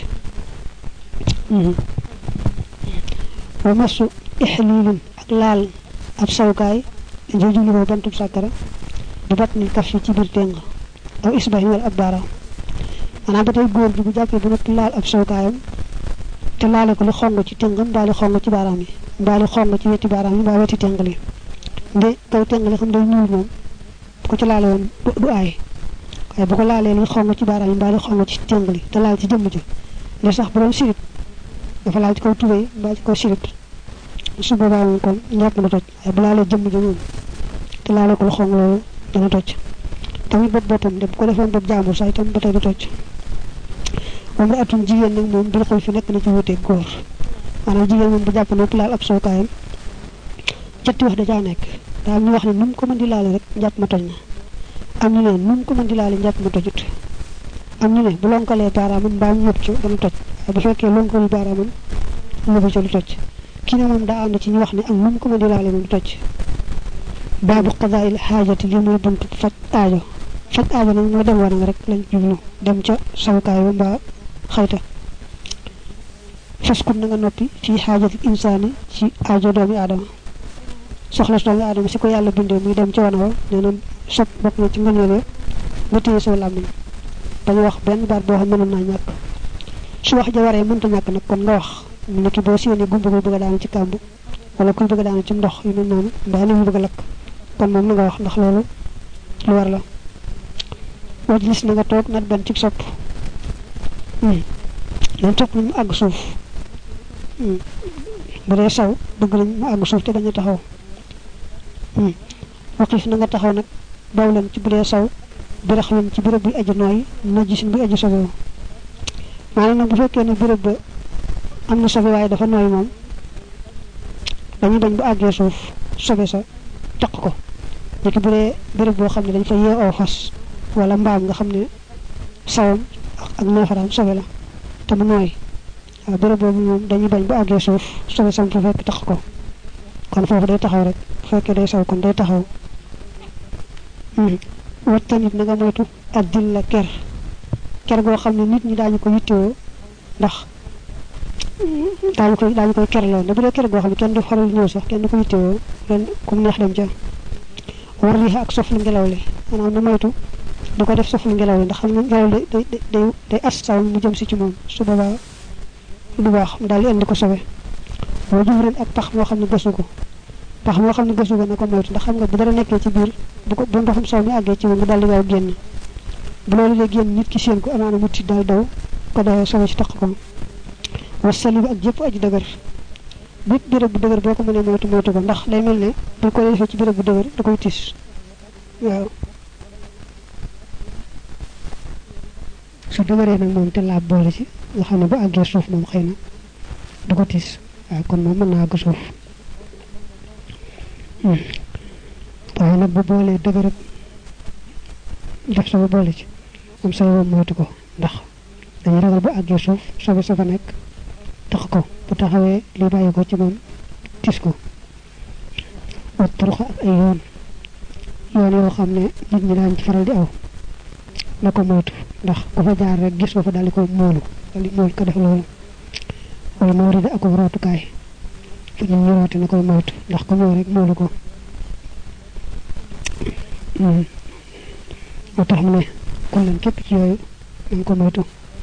wa masu ixliilin ak laal ab sawkaay jojuli ko bantub sàkkara bi bat ni kaf ci bir teng aw isbahi wal abara ana ba tay goor bi bu jappé bu noppi laal ab sawkaayam te laale ko lu xong ci tengam daali xong ci baaraam yi daali xong ci weti baaraam yi ba weti tengali nde kaw tengali xam day ñuul moom ko ci laale woon du aay waaye bu ko laalee lu xong ci baaraam yi daali xong ci tengali te laal ci jëmm ji li sax bu doon sirip dafa laal ci kaw tubéy mbaa ci kaw sirip su boobaa moom kon ñàpp na toj waaye bu laalee jëmm ji moom te laale ko lu xong loolu dana toj tamit bopp boppam de bu ko defoon bopp jaambur sax itam ba tey du toj moom la atum jigéen nag moom bil xool fi nekk na ci wuteeg góor maanaam jigéen moom bu jàpp nopp laal ab sookaayam cetti wax da caa nekk daa am ñu wax ne nu mu ko mën di laale rek njàpp ma toj na am ñu ne nu mu ko mën di laale njàpp ma tojut am ñu ne bu lonkalee baaraamam mbaa mu yëpp ci dana toj waaye bu fekkee lonkalul baaraamam yóbbu ci lu toj kii ne moom daa ànd ci ñu wax ne ak nu mu ko mën di laale moom du toj baabu qadaa'il xaajati li muy buntu faj aajo nag mooy dem war nga rek lañ jublu dem ca sawkaay ba mbaa xayta faskun na nga noppi fii xaajatil insaani ci aajo doomi aadama soxla doomi aadama si ko yàlla bindee muy dem ca wana wa nee na sopp bokk na ci ngëneele nga téye soo làmmiñ dañu wax benn baat boo xam mënoon naa ñàkk su wax ja waree mënta ñàkk nag kon nga wax mu ne ki boo séenee gumba koy bëgg a daanu ci kàmb wala kuy bëgg a daanu ci ndox yu mel noonu mbaa li mu bëgg a lakk kon moom na nga wax ndax loolu lu war la wajlis na nga toog nat ban ci sopp leen topp nañ mu àgg suuf bu dee saw bëgg nañ mu àgg suuf te bañ a taxaw waqif na nga taxaw nag baw leen ci bu dee saw birax leen ci béréb buy aju nooy na gisin buy aju sobewu maanaam nag bu fekkee ne béréb ba am na sobe waaye dafa nooy moom dañuy bañ bu àggee suuf sobe sa taq ko léegi bu dee béréb boo xam ne dañ fa yee aw fas wala mbaam nga xam ne sawam ak neefaraam sobe la te mu nooy waaw béréb boobu moom dañuy bañ bu àggee suuf sobe sam fa fekk taq ko kon foofu day taxaw rek bu fekkee day saw kon day taxaw wat tamit na nga moytu ak dil la ker goo xam ne nit ñi daañu ko yittewoo ndax daañu koy kerloo ne bu dee ker goo xam ne kenn du faral ñëw sax kenn du ko yittewoo leen ku mu neex dem ca war riixa ak sof lu ngelaw li maanaam na moytu du ko def sof lu ngelaw li ndax xam nga ngelaw li day as saw mu jëm si ci moom su boobaa du baax mu daal di indi ko sobe boo jum ren ak pax moo xam ne gësu ko na ko moytu ndax xam nga bu dara nekkee ci biir bu ndoxum saw mi àggee ci moom mu daal di gaaw génn bu loolu lay génn nit ki seen ko amaana mu tiit daal daw ko dawee sobe ci taq ko wasali bi ak jëpp aji dëgër bépp béréb bu dëgër boo ko mënee moytu ko ndax lay mel ne bu ko defee ci béréb bu dëgër da koy tiis waaw su dëgëree nag moom te laab boole ci nga xam ne bu àggee suuf moom xëy na du ko tiis waaw kon moom mën naa àgg suuf waaye nag bu boolee dëgër ak def sa ba boole ci am sa yoon moytu ko ndax dañuy ragal bu àggee suuf sobe sa fa nekk tax ko bu taxawee li bàyyi ko ci moom tis ko wat turuxa ak ay yoon yoo xam ne nit ñi daañ ci faral di aw na ko moytu ndax ku fa jaar rek gis ko fa daal di ko moolu ko def loolu wala moo rida ak rootukaay fu ñu rooti na koy moytu ndax ko ñëw rek moolu ko moo tax mu ne kon leen képp ci yooyu nañ ko moytu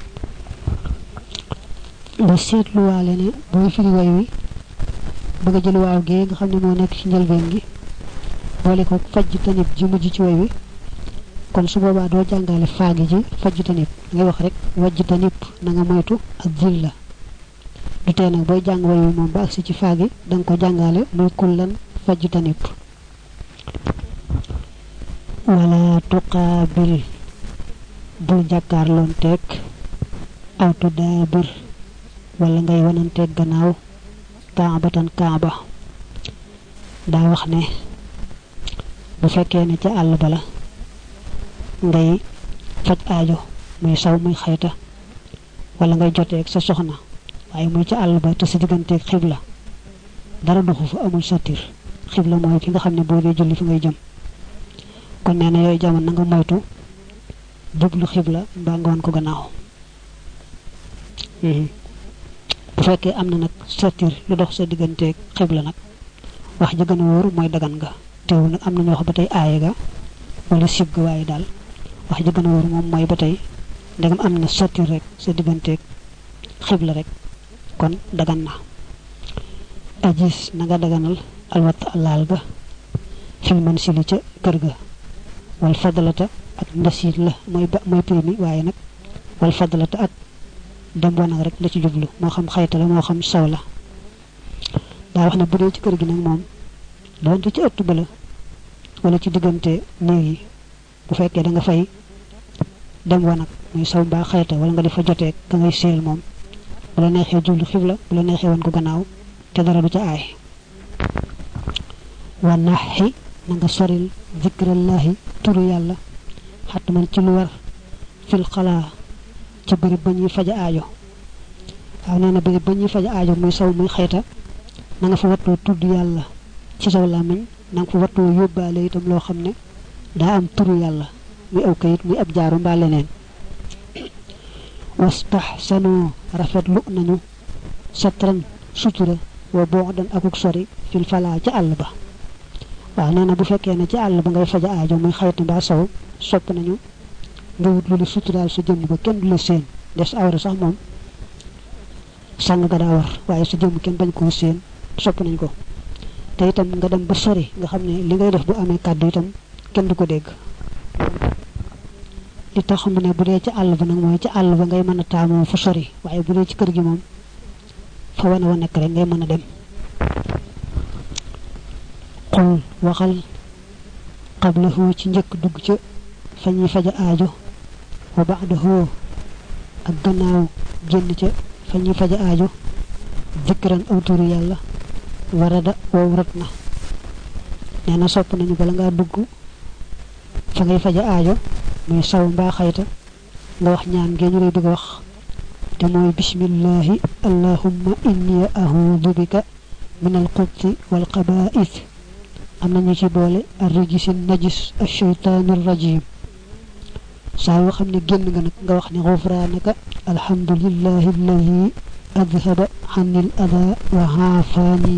da seetluwaale ne booy firi way wi bëgg a jël waaw gee nga xam ne moo nekk ci njëlbeen gi boole ko fajj tanib ji mujj ci way wi kon su boobaa doo jàngale faagi ji fajj tanib ngay wax rek wajj tanib na nga moytu ak jil la du tee nag booy jàng way wi moom ba agsi ci faagi da nga ko jàngale muy kullan fajj tanib wala tuqaabil bul jàkkaarloon teeg aw tudaabir wala ngay wananteeg gannaaw kaabatan kaaba daa wax ne bu fekkee ne ca àll bala ngay faj aajo muy saw muy xayta wala ngay joteeg sa soxna waaye muy ca àll ba te sa digganteeg xibla dara doxu fa amul satir xibla mooy ki nga xam ne boo dee julli fi ngay jëm kon nee na yooyu jamono na nga moytu jublu xibla mbaa nga wan ko gannaaw bu fekkee am na nag satir lu dox sa digganteeg xibla nag wax ji gën a wóor mooy dagan nga teewul nag am na ñoo xam ba tey aaye ga wala sib ga waaye daal wax ji gën a wóor moom mooy ba tey ndegam am na sotti rek sa digganteeg xibla rek kon dagan na ajis na nga daganal alwat laal ga fil man sili ca kër ga wal fadlata ak ndasit la mooy primi waaye nag wal fadlata ak dem wanag rek la ci jublu moo xam xayta la moo xam saw la daa wax ne bu dee ci kër gi nag moom doonte ci ëtt ba la wala ci diggante néeg yi bu fekkee da nga fay dem wanag muy saw mbaa xayta wala nga di fa jotee ka ngay seel moom bu la neexee jublu xibla bu la neexee wan ko gannaaw te dara du ca aay wa naxi na nga soril zikrallahi turu yàlla xat man ci lu war fil xalaa ci bërëb ba ñuy faja aajo waaw nee na bërëb ba ñuy faja aajo muy saw muy xayta na nga fa wattoo tudd yàlla ci saw làmmiñ na nga fa wattoo yóbbaale itam loo xam ne daa am turu yàlla muy aw kayit muy ab jaaru mbaa leneen wastahsanu rafetlu nañu satran sutura wa bu'dan akuk sori fil falaa ca àll ba waaw nee na bu fekkee ne ci àll ba ngay faja aajo muy xayta mbaa saw sopp nañu nga wut lu la suturaal sa jëmm ba kenn du la seen des awra sax moom sàng ga daa war waaye sa jëmm kenn bañ koo seen sopp nañ ko te itam nga dem ba sori nga xam ne li ngay def bu amee kàddu itam kenn du ko dégg li tax mu ne bu dee ci àll ba nag mooy ci àll ba ngay mën a taamoo fa sori waaye bu dee ci kër gi moom fa wane wa nekk rek ngay mën a dem xul waxal qablahu ci njëkk dugg ca fa ñuy faja aajo wa ba'dahu ak gannaaw génn ca fa ñuy faja aajo zikran aw turu yàlla warada wow rat na nee na sopp nañu bala ngaa dugg fa ngay faja aajo muy saw mbaa xayta nga wax ñaan ngeen ñu lay bëgg a wax te mooy bismillahi allahumma inni a'udhu bika min al-xubuthi wal xabaa'ith am nañu ci boole ar-rijsi najis ash-shaytaani rajim saa yoo xam ne génn nga nag nga wax ne xufraanaka alhamdulillahi alladi adhaba xanil ada wa xaafaani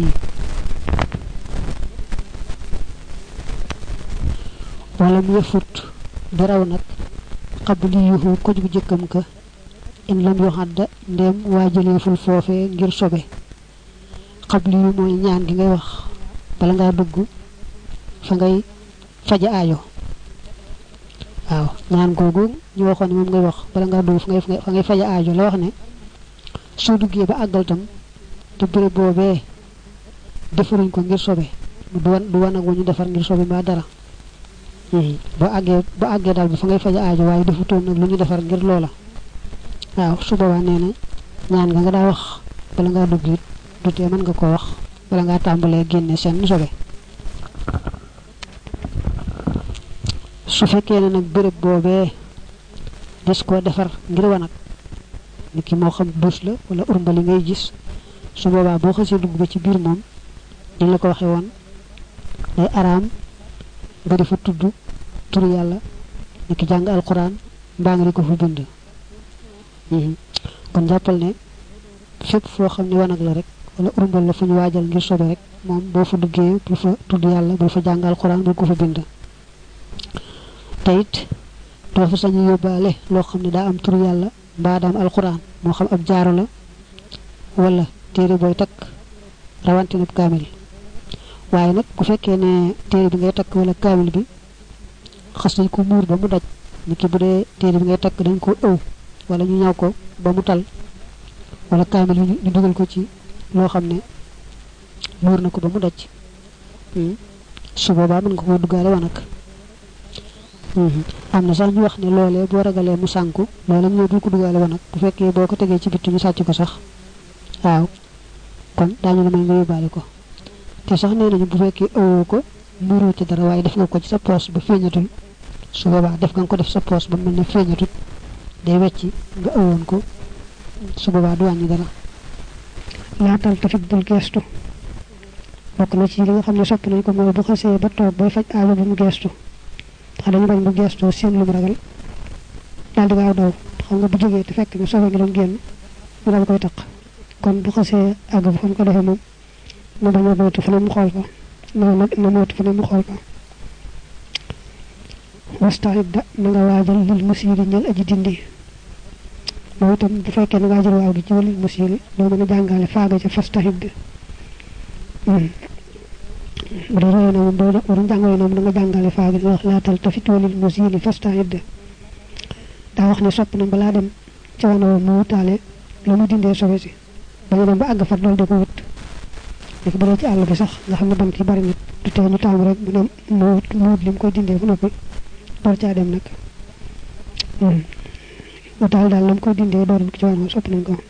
wala mu yëfut di raw nag qabliyuhu ko ju jëkkam ka in lam yu xadda ndéem waajaleeful foofee ngir sobe qabliyu mooy ñaan gi ngay wax bala ngaa dugg fa ngay faja aajo waaw ñaan googu ñu waxoon ne moom ngay wax bala ngaa dugg fa ngay faja aajo la wax ne soo duggee ba àggal tam te béréb boobee defaruñ ko ngir sobe du wan ak wu ñu defar ngir sobe mbaa dara ba àggee daal bi fa ngay faja aajo waaye defutoon nag lu ñu defar ngir loola waaw su boobaa nee na ñaan nga daa wax bala ngaa dugg it du tee mën nga koo wax bala ngaa tàmbalee génne seen sobe su fekkee ne nag béréb boobee des koo defar ngir wanag nit ki moo xam duus la wala urmbali ngay gis su boobaa boo xasee dugg ba ci biir moom ni la ko waxee woon day araam nga defa tudd turu yàlla nit ki jàng alquran mbaa nga di ko fa bind kon jàppal ne fépp foo xam ne wanag la rek wala urmbal la fu ñu waajal ngir sobe rek moom boo fa duggee bul fa tudd yàlla bul fa jàng alquran bul ko fa bind te it doo fa sañu yóbbaale loo xam ne daa am turu yàlla mbaa daa am alquran moo xam ab jaaro la wala téere booy takk rawante nab kaamil waaye nag bu fekkee ne téere bi ngay takk wala kaamil bi xas nañ ko muur ba mu daj nit ki bu dee téere bi ngay takk dañ ko ëw wala ñu ñaw ko ba mu tal wala kaamil ñu dugal ko ci loo xam ne muur na ko ba mu daj su boobaa mën nga koo duggaale wanag am na sax ñu wax ne loolee boo ragalee mu sànku loola ñëw du ko duggaale wanag bu fekkee boo ko tegee ci bitti ñu sàcc ko sax waaw kon daañu la may nga yóbbaale ko te sax nee nañu bu fekkee ëwoo ko muuroo ci dara waaye def nga ko ci sa poos ba feeñatul su boobaa def nga ko def sa poos ba mel ne feeñatul day wecci nga ëwoon ko su boobaa du wàññi dara laatal tafit bul geestu bokk na ci li nga xam ne sopp nañ ko mooy bu xasee ba toog booy faj aajo ba mu geestu ndax dañu bañ bu geestoo seen lu mu ragal daal di gaaw daw xam nga bu jógee te fekk ne sobe nga doon génn mu daal koy taq kon bu xasee àgg fa mu ko defee moom na bañ a moytu fa ne mu xool fa na moytu fa ne mu xool fa wasta'id na nga waajal lil musiri ñal aji dindi mo tam bu fekkee nga waajal waaw gi ci walil musiri do mën a jàngale faaga ca fastahid bu dee na moom doo waruñ jàngale noonu nga jàngale faaga wax laatal tafit walil musiri fastahid daa wax ne sopp nañ balaa dem ci wana mu wutaale lu mu dindee sobe si bañu dem ba àgg fa loolu di ko wut nek bu dee ci àll bi sax nga xam ne bant yi bari nit du tee ñu taamu rek mu dem mu wut lim koy dindee fu noppi door caa dem nag wutaal daal lam koy dindee door ci wana sopp nañ ko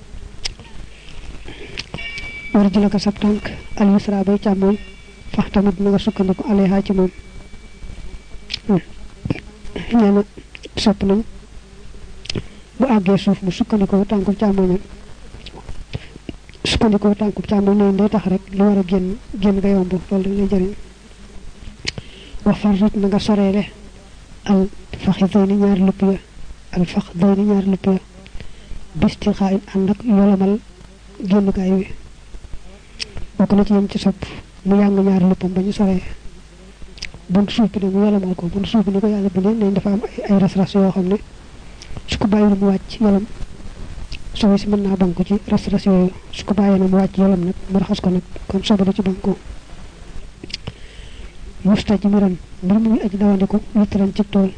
war jëla ko sab tànk al yusra bay càmmoñ fax tamit na nga sukkandiku alayha ci moom nee na sopp nañ bu àggee suuf mu sukkandikoo tànku càmmoñam sukkandikoo tànku càmmoñ ne day tax rek lu war a génn nga yomb loolu lay jëriñ wax farrit na nga soreele al faxidayni ñaari lupp ya al faxidayni ñaari lupp ya bisti xaayin ànd ak yolamal génnukaay wi bokk na ci yem ci sopp mu yàng ñaari luppam ba ñu soree bunt suuf bi ne mu yolamal ko bunt suuf bi ni ko yàlla bindee nañ dafa am ay ras-ras yoo xam ne su ko bàyyi mu wàcc yolam sobe si mën naa banku ci ras-ras yooyu su ko bàyyee na mu wàcc yolam nag mu raxas ko nag kon sobe da ci banku musta ci miran mbir mu ngi aji dawandiku witran ci tool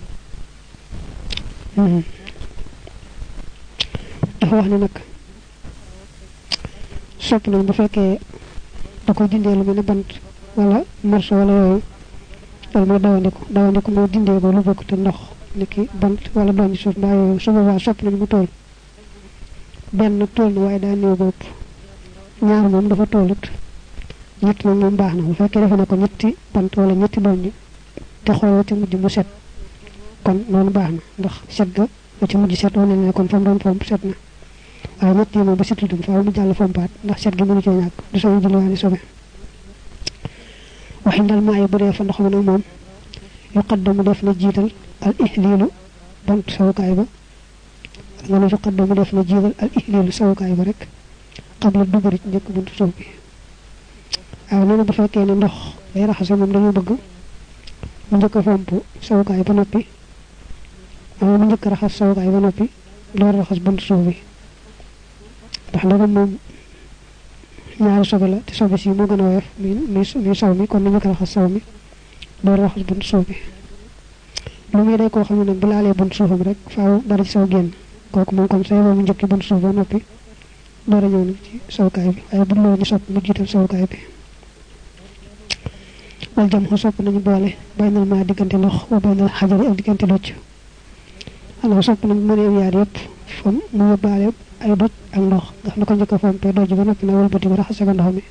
dafa wax ne nag sopp nañ bu fekkee da koy dindee lu mel ne bant wala morso wala yooyu loolu mooy dawandiku moo dindee ko lu bokk te ndox niki bant wala doñ suuf mbaa yooyu su boobaa sopp nañ mu tool benn tool na waaye daa néew bopp ñaar moom dafa toolut ñett moom baax na bu fekkee defe na ko ñetti bant wala ñetti doñ te xooloo ci mujj mu set kon noonu baax na ndax set ga ba ci mujj set wane ne kon fa mu doon fomp set na waaye ñett yi moom ba setul tam faaw mu jàll fompaat ndax set gi mënu cee ñàkk du soobee julliwaale sobe waxi ndal maa yi bu dee fa ndox ma nag moom yuqaddamu def na jiital al ihlilu bant sawukaay ba nga ne yuqaddamu def na jiital al ihlilu sawukaay ba rek qabla dubari ci njëkk buntu suuf bi waaw nee na bu fekkee ne ndox day raxase moom dañoo bëgg mu njëkk a fomp sawukaay ba noppi mu njëkk raxas sawukaay ba noppi door raxas buntu suuf bi ndax loolu moom ñaari sobe la te sobe si moo gën a woyof mi saw mi kon nañu ko raxas saw mi door raxas buntu suuf bi lu muy day koo xam ne nag bu laalee buntu suufam rek faaw dara ci saw génn kooku moom comme say mu njëkki buntu suuf ba noppi door a ñëw nag ci sawukaay bi waaye bu loolu ñu sopp mu jiital sawukaay bi wal jam xo sopp nañu boole baynal maa diggante ndox wa baynal xajari ak diggante docc alors sopp nañu mëneew yaar yëpp fam mu yóbbaale ay doj ak ndox nga xam ne ko njëkk a fompe doj ba noppi na wëlbati ba raxase ko ndox mi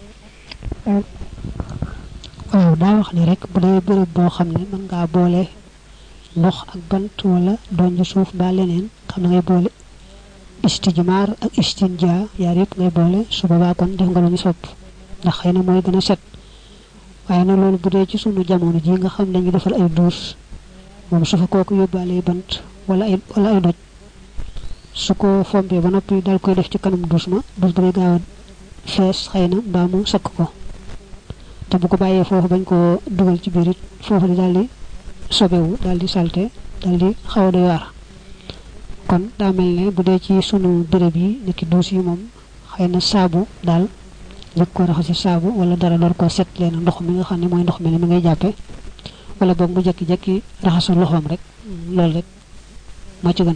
waaw daa wax ni rek bu dee béréb boo xam ne mën ngaa boole ndox ak bant wala donj suuf ba leneen xam na ngay boole istijmaar ak istinja yaar yëpp ngay boole su boobaa kon def nga lu ñu sopp ndax xëy na mooy gën a set waaye nag loolu bu dee ci sunu jamono ji nga xam dañu defal ay duus moom su fa kooku yóbbaale bant wala ay doj su ko fompee ba noppi dal koy def ci kanam duus ma duus ba day gaaw a fees xëy na mbaa mu sakk ko te bu ko bàyyee foofu bañ koo dugal ci biir it foofu di daal di sobewu daal di salte daal di xaw a doy waar kon daa mel ne bu dee ci sunu béréb yi niki duus yi moom xëy na saabu daal njëkk ko raxasi saabu wala dara door koo set leen ndox mi nga xam ne mooy ndox mi ne mi ngay jàppe wala boog mu jekki-jekki raxasu loxoom rek loolu rek moo ci gën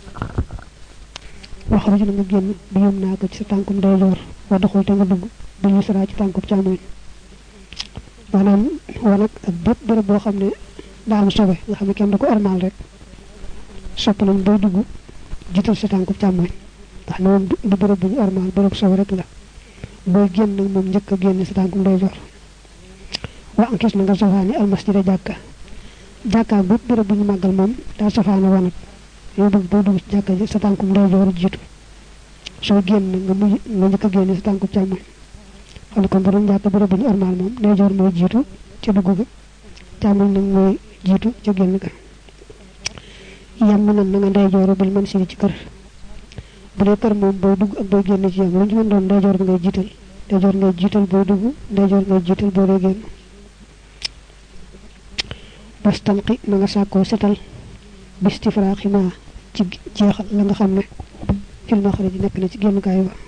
waxaru na nga génn bi yom naa ko ci sa tànkum day door wa doxul te nga dugg bu ñu saraa ci tànkum càmmoñ maanaam wanag ak bépp béréb boo xam ne daa am sobe nga xam ne kenn da ko ormal rek sopp nañ bay dugg jiital sa tànkum càmmoñ ndax ne moom du béréb bu ñu ormal béréb sobe rek la booy génn nag moom njëkk a génn sa tànkum day door waa ankis na nga safaani almasjida jàkka bépp béréb bu ñu màggal moom daa safaani wanag yow bëgg boo dugg ci jàkka ji sa tànkum day door jiitu soo génn nga njëkk a génn sa tànkum càmmoñ xam ne kon bu doon jàkka béréb bu ñu ormal moom day door mooy jiitu ca dugg ga càmmoñ nag mooy jiitu ca génn ga yam mi nan na nga day jooru bil man siri ci kër bu dee kër moom booy dugg ak booy génn ci yam lu ñu mën doon day joor bi ngay jiital day joor ngay jiital booy dugg day joor ngay jiital boo dee génn wastanqi na nga sàkkoo setal bistifraaxi ma ci jeexal la nga xam ne fil maxraj nekk na ci génnukaay ba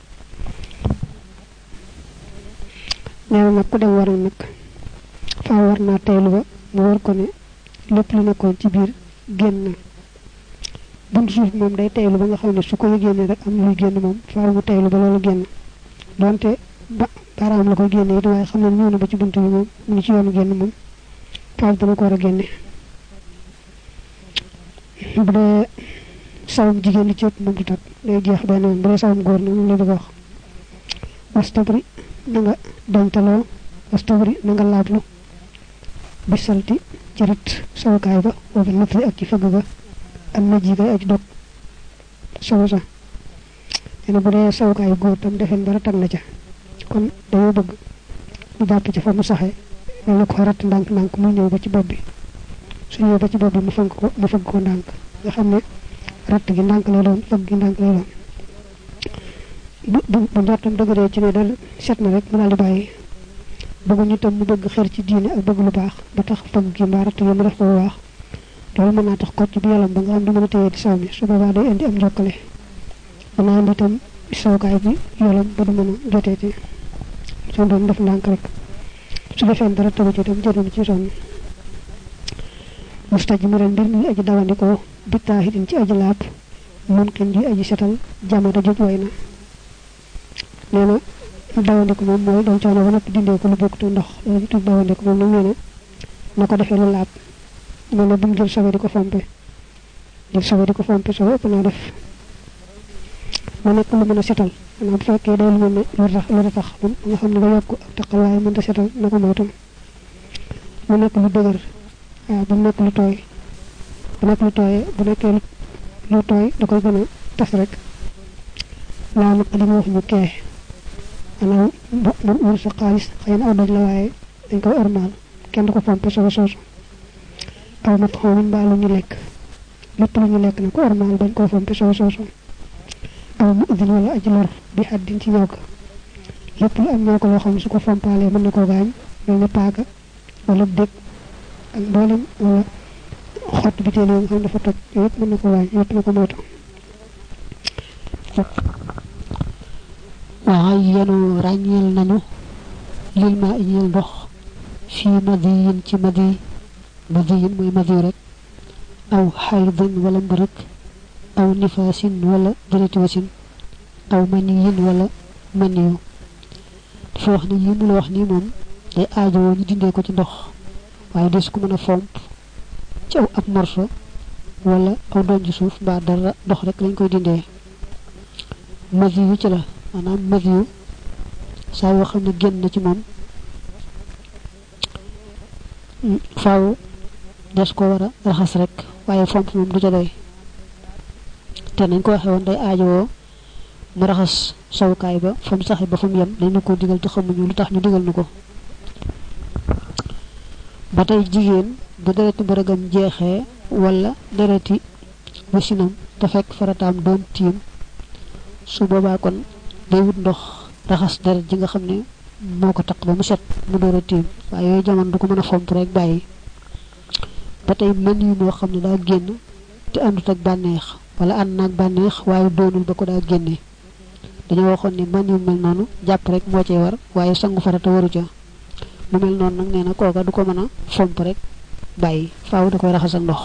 nee na nag ku dem waral nag faa war naa teylu ba mu war ko ne lépp lu nekkoon ci biir génn na buntu suuf moom day teylu ba nga xam ne su ko génnee rek am luy génn moom faaw mu teylu ba loolu génn donte baaraam la koy génne it waaye xam ne ñëw na ba ci buntu bi moom mu ngi ci yoonu génn moom faaw dana ko war a génne bu dee sawum jigéen li ci ëpp moom du tag day jeex benn yoon bu dee sawum góor nag moom la bëgg a wax wastabri na nga dontaloo wastabri na nga laablu bisalti ci rit sawukaay ba boobu natri ak ci fëgg ba am na ji kay aj dog sawu sa nee na bu dee sawukaayu góor tam defeen dara tag na ca kon dañoo bëgg mu jàpp ci fa mu saxee loolu ko ratt ndànk-ndànk muy ñëw ba ci bopp bi su ñëw ba ci bopp bi mu fëgg ko ndànk nga xam ne ratt gi ndànk lay doon fëgg gi ndànk lay doon bu njortam dëgëree ci ne dal set na rek mu daal di bàyyi bëgguñu tam mu bëgg xër ci diine ak bëgg lu baax ba tax fëgg gi mbaa ratt gi mu def ko bu baax loolu mën naa tax kocc bi yalam ba nga xam du mën a téye di saw mi su boobaa day indi am jokkale mën naa indi itam sawukaay bi yalam ba du mën a jotee ci soo doon def ndànk rek su defee dara tagu ci itam jëriñ ci sonn mustajmiran mbir mi aji dawandikoo bittaahitin ci aji laab mun xin ji aji setal jamada joj way na nee na dawandiku moom mooy doon coono ba noppi dindee ko lu bokkut ndox loolu tudd dawandiku moom nag nee na ko defee lu laab nee na bu mu jël sobe di ko fompe sobe ëpp naa def mu nekk lu mën a setal maanaam bu fekkee day lu mel ne lu tax moom nga xam ne ba yokk ak taqal waaye mën ta setal na ko moytu mu nekk lu dëgër waaw bu nekk lu tooy bu nekkee lu tooy da koy gën a tas rek laa nag li ma wax ñu kee maanaam mu sa xaalis xëy na aw doj la waaye dañ koy ormaal kenn du ko pompe sobe soosu aw mat xoomin mbaa lu ñu lekk lépp lu ñu lekk na ko ormaal bañ koo pompe sobe soosu aw mu udin wala aji lor bi xaddin ci ñaw ko lépp lu am ñaw ko loo xam ne su ko fompaalee mën na koo gaañ mel ne paaka wala dég ak mboolem wala xott bi teel yoo nga xam dafa toj yëpp mën na ko gaañ yëpp na ko moytu waaye yenu ràññeel nañu lil ma ñeel ndox fii madiyin ci madiyin mooy madiyu rek aw xaydin wala mbërëk aw nifaasin wala dërëti wasin aw maniyin wala maniyu dafa wax ne yi mu la wax nii moom day aajowoo ñu dindee ko ci ndox waaye des ko mën a fomp ci aw ab morso wala aw donj suuf mbaa dara ndox rek lañ koy dindee madiyu ci la maanaam madiyu saa yoo xam ne génn na ci moom faaw des ko war a raxas rek waaye fomp moom du ca doy te nañ ko waxee woon day aajowoo mu raxas sawukaay ba fa mu saxe ba fa mu yem dañ na ko digal te xamuñu lu tax ñu digal nu ko ba tey jigéen bu dereti mbërëgam jeexee wala dereti wasinam te fekk farataam doon tiim su boobaa kon day wut ndox raxas deret ji nga xam ne moo ko taq ba mu set mu door a tiim waaye yooyu jamono du ko mën a fomp rek bàyyi ba tey mën yu moo xam ne daa génn te àndut ak bànneex wala ànd naag bànneex waaye doonul ba ko daa génne dañoo waxoon ne mën yu mel noonu jàpp rek moo cay war waaye sangu farata waru ca mu mel noonu nag nee na kooka du ko mën a fomp rek bàyyi faaw da koy raxas ak ndox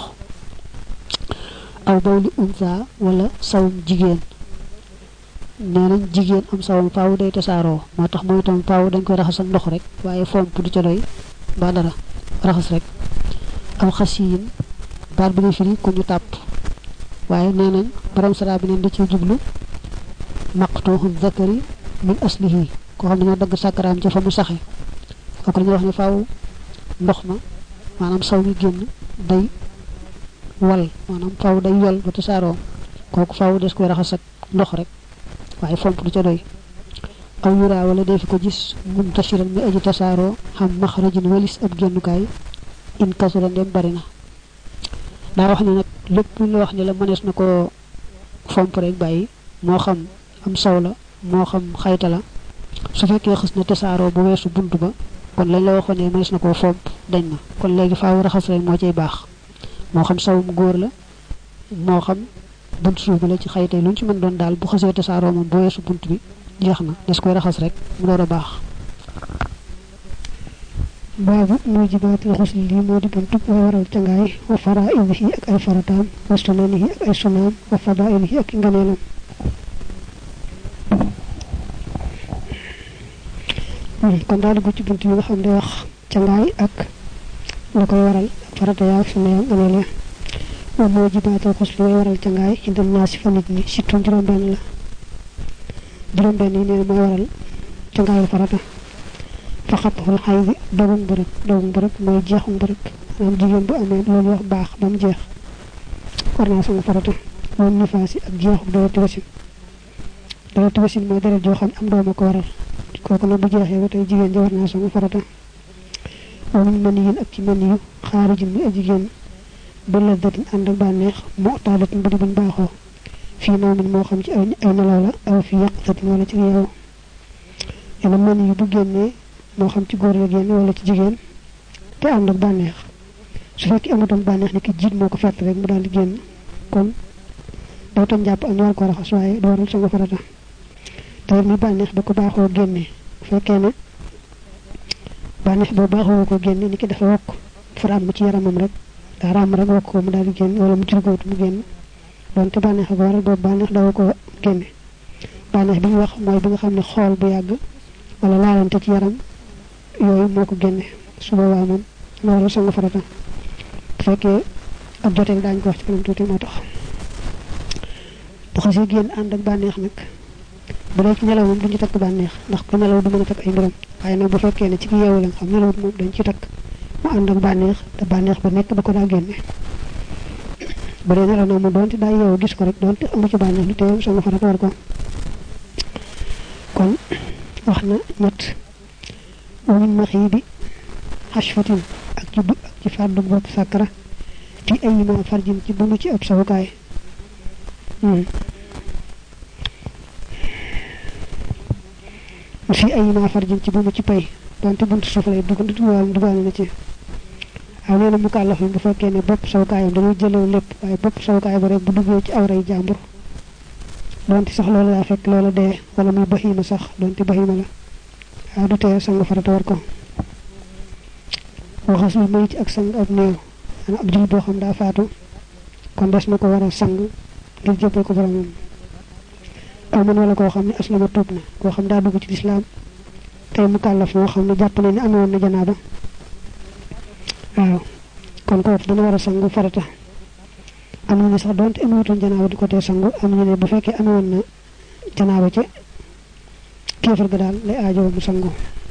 aw bawli unsa wala sawum jigéen nee nañ jigéen am sawam faaw day tasaaroo moo tax mooy itam faaw dañ koy raxas ak ndox rek waaye fomp du ca doy ba dara raxas rek aw xasiyin baat bi nga firi ku ñu tàpp waaye nee nañ borom sara bi neen da ci jublu maqtuuxu zakari min aslihi koo xam ne ñoo dagg sàkkaraam ca fa mu saxe kooku dañuy wax ne faaw ndox ma maanaam saw mi génn day wal maanaam faaw day yol ba tasaaroo kooku faaw des koy raxas ak ndox rek waaye fomp du ca doy aw yuraa wala dee fi ko gis muntashiran mi aji tasaaroo xam maxrajin walis ab génnukaay in kasura ndem bari na daa wax ne nag lépp lu la wax ne la mënees na ko fomp rek bàyyi moo xam am saw la moo xam xayta la su fekkee xës na tasaaroo ba weesu bunt ba kon lañ la waxoon ne mënees na koo fomp dañ na kon léegi faaw raxas rek moo cay baax moo xam sawum góor la moo xam bunt suuf bi la ci xaytay lu ñu ci mën doon daal bu xasee tasaaroo moom bu weesu bunt bi jeex na des koy raxas rek mu door a baax baabu mujibaatil xusli lii moo di buntu way waral cangaay wa faraa'idihi ak ay farataam wa sunanihi ak ay sunaam wa fadaa'ilihi ak nganeelam kon daal dugg ci bunt yi nga xam ne wax cangaay ak la koy waral ak farata yaa ak sunna yaa nganeel ya wa mujibaatil xusli way waral cangaay indal naa si fa nit ñi surtout juróom-benn la juróom-benn yi nee na mooy waral cangaayul farata faxatul xay bi dogum bërëb mooy jeexum bërëb maanaam jigéen bu amee loolu wax baax ba mu jeex war naa sangu farata loolu nifaasi ak jeexum deret wasin mooy deret joo xam ne am dooma ko waral kooku nag bu jeexee ba tey jigéen ji war naa sangu farata wamuñ mën yin ak ci mën yu xaarijin muy jigéen bu laddatin ànd ak bànneex moo taalatin bu di buñ baaxoo fii noomin moo xam ci ay nelaw la aw fi yàqtatin wala ci yeewu yena mën yu bu génnee moo xam ci góor la génn wala ci jigéen te ànd ak bànneex su fekkee amatoon bànneex ni ki jiit moo ko fett rek mu daal di génn kon doo tam jàpp am war ko raxas waaye du waral sangu farata te mi bànneex da ko baaxoo génne bu fekkee ne bànneex boo baaxoo ko génne ni ki dafa wokk dafa ràmm ci yaramam rek daa ràmm rek wokk ko mu daal di génn wala mu jurgóotu mu génn donte bànneex ak waral boobu bànneex dawa ko génne bànneex bi ñu wax mooy bi nga xam ne xool bu yàgg wala laalante ci yaram yooyu moo ko génne su boobaa moom moo waral sangu farata bu fekkee ab joteel daañu ko wax ci kanam tuuti moo tax bu xasee génn ànd ak bànneex nag bu dee ci nelaw moom duñ ci takk bànneex ndax ku nelaw du mën a takk ay mbiram waaye nag bu fekkee ne ci yeewu la nga xam nelawut moom dañ ci takk mu ànd ak bànneex te bànneex ba nekk ba ko daa génne bu dee nelaw nag mu doonte daa yeewu gis ko rek doonte amu ci bànneex lu teewam sangu farata war ko kon wax na ñett wamin maxii bi xashfatin ak ci fàddu bopp sàkkara fi ay ma farjin ci bu mu ci ab sawukaay fi ay ma farjin ci bu mu ci pay donte buntu suuf lay dugaale na ci waaw nee na mu kàllaf bu fekkee ne bopp sawukaayam dañuy jëlew lépp waaye bopp sawukaay ba rek bu duggee ci awray jàmbur donte sax loolu daa fekk loola dee wala muy baxiima sax donte baxiima la waaw du tee sangu farata war ko waxas lu may ci ak sang ab néew ana ab jullit boo xam daa faatu kon des na ko war a sang ngir jébbal ko boromam aw man wala koo xam ne aslama tuub na koo xam daa dugg ci lislaam tey mu kàllaf moo xam ne jàpp na ne amoon na janaaba waaw kon kooku dana war a sangu farata am na ne sax donte amutoon janaaba di ko tee sangu am na ne bu fekkee amoon na janaaba ci kéefar ga daal lay aajoo mu sangu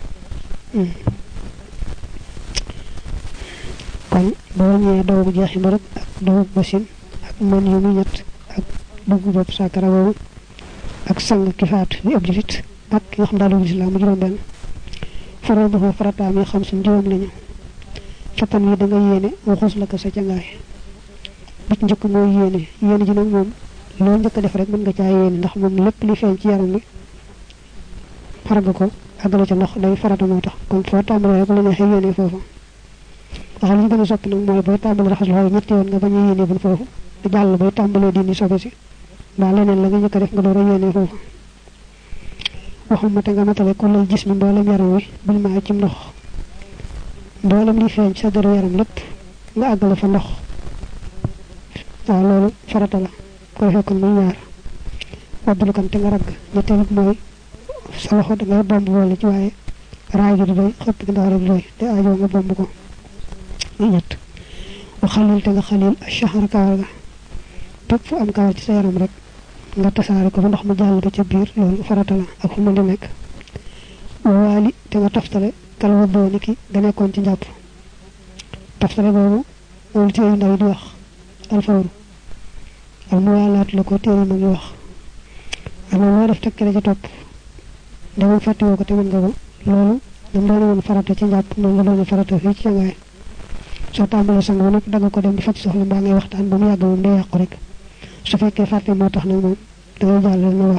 kon boo ñëwee doogu jeexi mbarab ak doogu basin ak man yu mu ñett ak dugg bopp sàkkara boobu ak sang ki faatu bi ab julit ak ki nga xam daal dugg lislaam mu juróom-benn faral bu farataam yi xam suñ juróom lañu fattan yi da nga yéene waxus la ko sa cangaay bi ci njëkk mooy yéene ji nag moom loolu njëkk a def rek mën nga caa yéene ndax moom lépp li feeñ ci yaram bi faraga ko àggale ca ndox day farata moo tax kon foo tàmbalee rek la neexee yéene foofu wax li ñu gën a sopp nag mooy booy tàmbali raxas loxo ñetti yoon nga bañ a yéene buñ foofu di jàll booy tàmbalee dindi sobe si mbaa leneen la nga njëkk a def nga door a yéene foofu waxum mate nga matale ku lay gis mi mboolem yaram wi bul maa ci ndox mboolem li feeñ sa deru yaram lépp nga àggale fa ndox waaw loolu farata la koy fekkoon muy ñaar waddulu kan te nga ragg ñetteel mooy sa loxo da nga bomb boole ci waaye raay gi du doy xëpp gi ndax rek du doy te aajoo nga bomb ko muy ñett wa xalil te nga xalil shahar kawar ga bépp fu am kawar ci sa yaram rek nga tasaare ko fa ndox mu jàll ba ca biir loolu farata la ak fu mën di nekk waali te nga taftale kalwa boo ni ki nga nekkoon ci njàpp taftale boobu loolu téere yu ndaw yi di wax alfawru al muwaalaat la ko téere ma ngi wax alors loo def tekkale ca topp demoon fàttiwoo ko te mën nga ko loolu ñoom doone woon farata ci njàpp noonu la doone farata fii ci cangaay soo tàmbalee sang ba nag danga ko dem di faj soxla mbaa ngay waxtaan ba mu yàgg moom day yàqu rek su fekkee fàtte moo tax nag moom dangay jàll na wax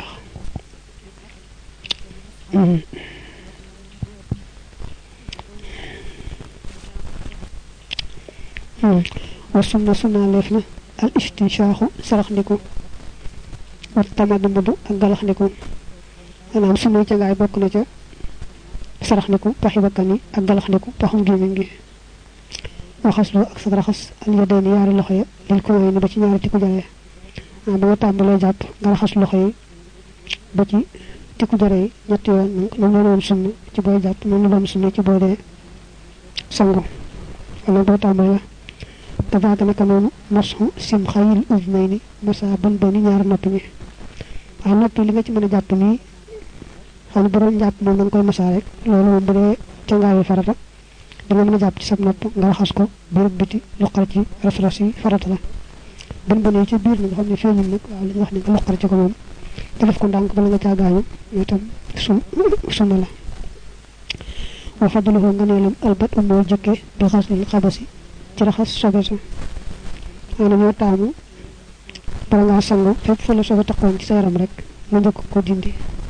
wa sunna lefna al istinshaqu sarax ndiku wa tamaddu ak galax ndiku anam sunu ci gaay bokku na ci sarax ndiku paxi bakani ak galax ndiku paxum gemi ngi waxaslu ak sa raxas al yadani yaari loxo ya lil ko wayna ba ci ñaari tiku jare ba nga tambale japp nga raxas loxo yi ba ci tiku jare ñetti yoon ñu doon sunna ci boy japp ñu doon sunna ci boy de sango wala do tambale tabaaka naka noonu masu sim xayil uznayni masa ban bani ñaar noppi ñi ay noppi li nga ci mën a jàpp nii xam bu doon jàpp moom da nga koy masa rek loolu moom bu dee cangaayu farata da nga mën a jàpp ci sab nopp nga raxas ko biir biti luqar ci rafras yi farata la ban bani ci biir nga xam ne feeñul nag waaw li nga wax ne nga luqar ci ko moom te def ko ndànk bala nga caagaañu itam sunna la wa fadluhu nga neelam albat moo jëkke bi xaslil xabasi ci raxas sobe sa ana ñoo taamu bala nga sangu fépp fa la sobe taxoon ci sa yaram rek nga njëkk ko dindi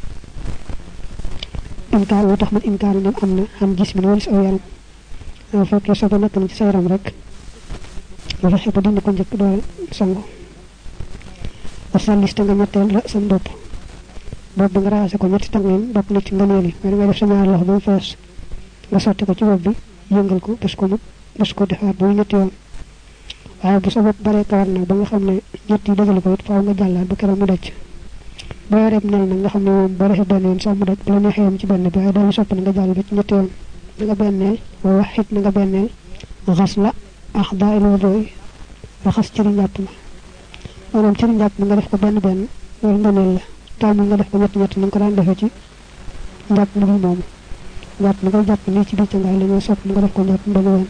inkaar moo tax man inkaar nam am na xam gis min wala si aw yaram nga fekkee sobe nekk na ci sa yaram rek nga fexe ba dindi ko njëkk doo sangu wa salliste nga ñetteel ra sa bopp bopp bi nga raxase ko ñetti tàngeen bopp na ci ngëneeli mais da ngay def sa ñaari loxo ba mu fees nga sotti ko ci bopp bi yëngal ko bés ko mu bés ko defaat bu ñetti yoon waaye bu sa bopp bare kawar na ba nga xam ne ñett yi dajale ko it faaw nga jàllaat ba keroog mu daj boo yoree nel nag nga xam ne moom boo defee benn yoon sax mu daj bu la neexee yam ci benn bi waaye dañu sopp na nga jàll ba ci ñetti yoon na nga benneel wa waxit na nga benneel xas la ax daa il wudoy raxas cëri njàpp ma maanaam cëri njàpp ma nga def ko benn loolu nga neel la taamu nga def ko ñett ni nga ko daan defee ci njàpp mi bi moomu njàpp mi ngay jàpp nii ci biir ca ngaay la ñoo sopp nga def ko njàpp benn yoon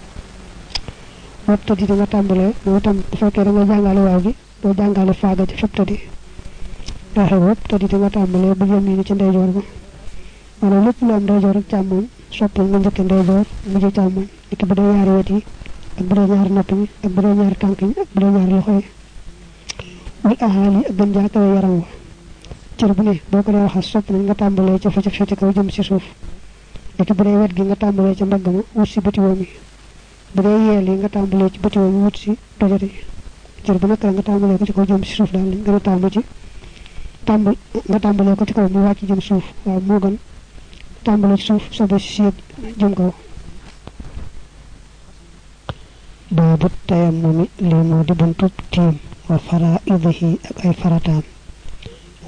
wop tadi nga tambale mo tam bu fekke da nga jangale waaw gi do jangale faaga ci fep tadi da xew wop tadi nga tambale bu yemi ni ci ndeyjor ba wala lepp lu am ndeyjor ak càmmoñ sopp nga njëkk ndeyjor mu ci càmmoñ ci bu do yaari wet yi ak bu do ñaar nopp yi ak bu do ñaar tànk yi ak bu do ñaar loxo yi wal ahali ak gën jaaka yaram wa cër bu ne boko lay wax sopp nga tambale ci fa ci kaw jëm ci suuf ci bu do wet gi nga tambale ci mbagg ma wut ci bëti womi bu dee yeel yi nga tàmbalee ci bëti woon wut si dojati cër bu nekk nga tàmbalee ko ci kaw jëm si suuf daal gën a tàmbal ci nga tàmbalee ko ci kaw mu wàcc jëm suuf waaw moo gën tàmbalee ci suuf sobe si jëm kaw baabu tayammumi lii moo di buntu tiim wa faraidihi ak ay farataam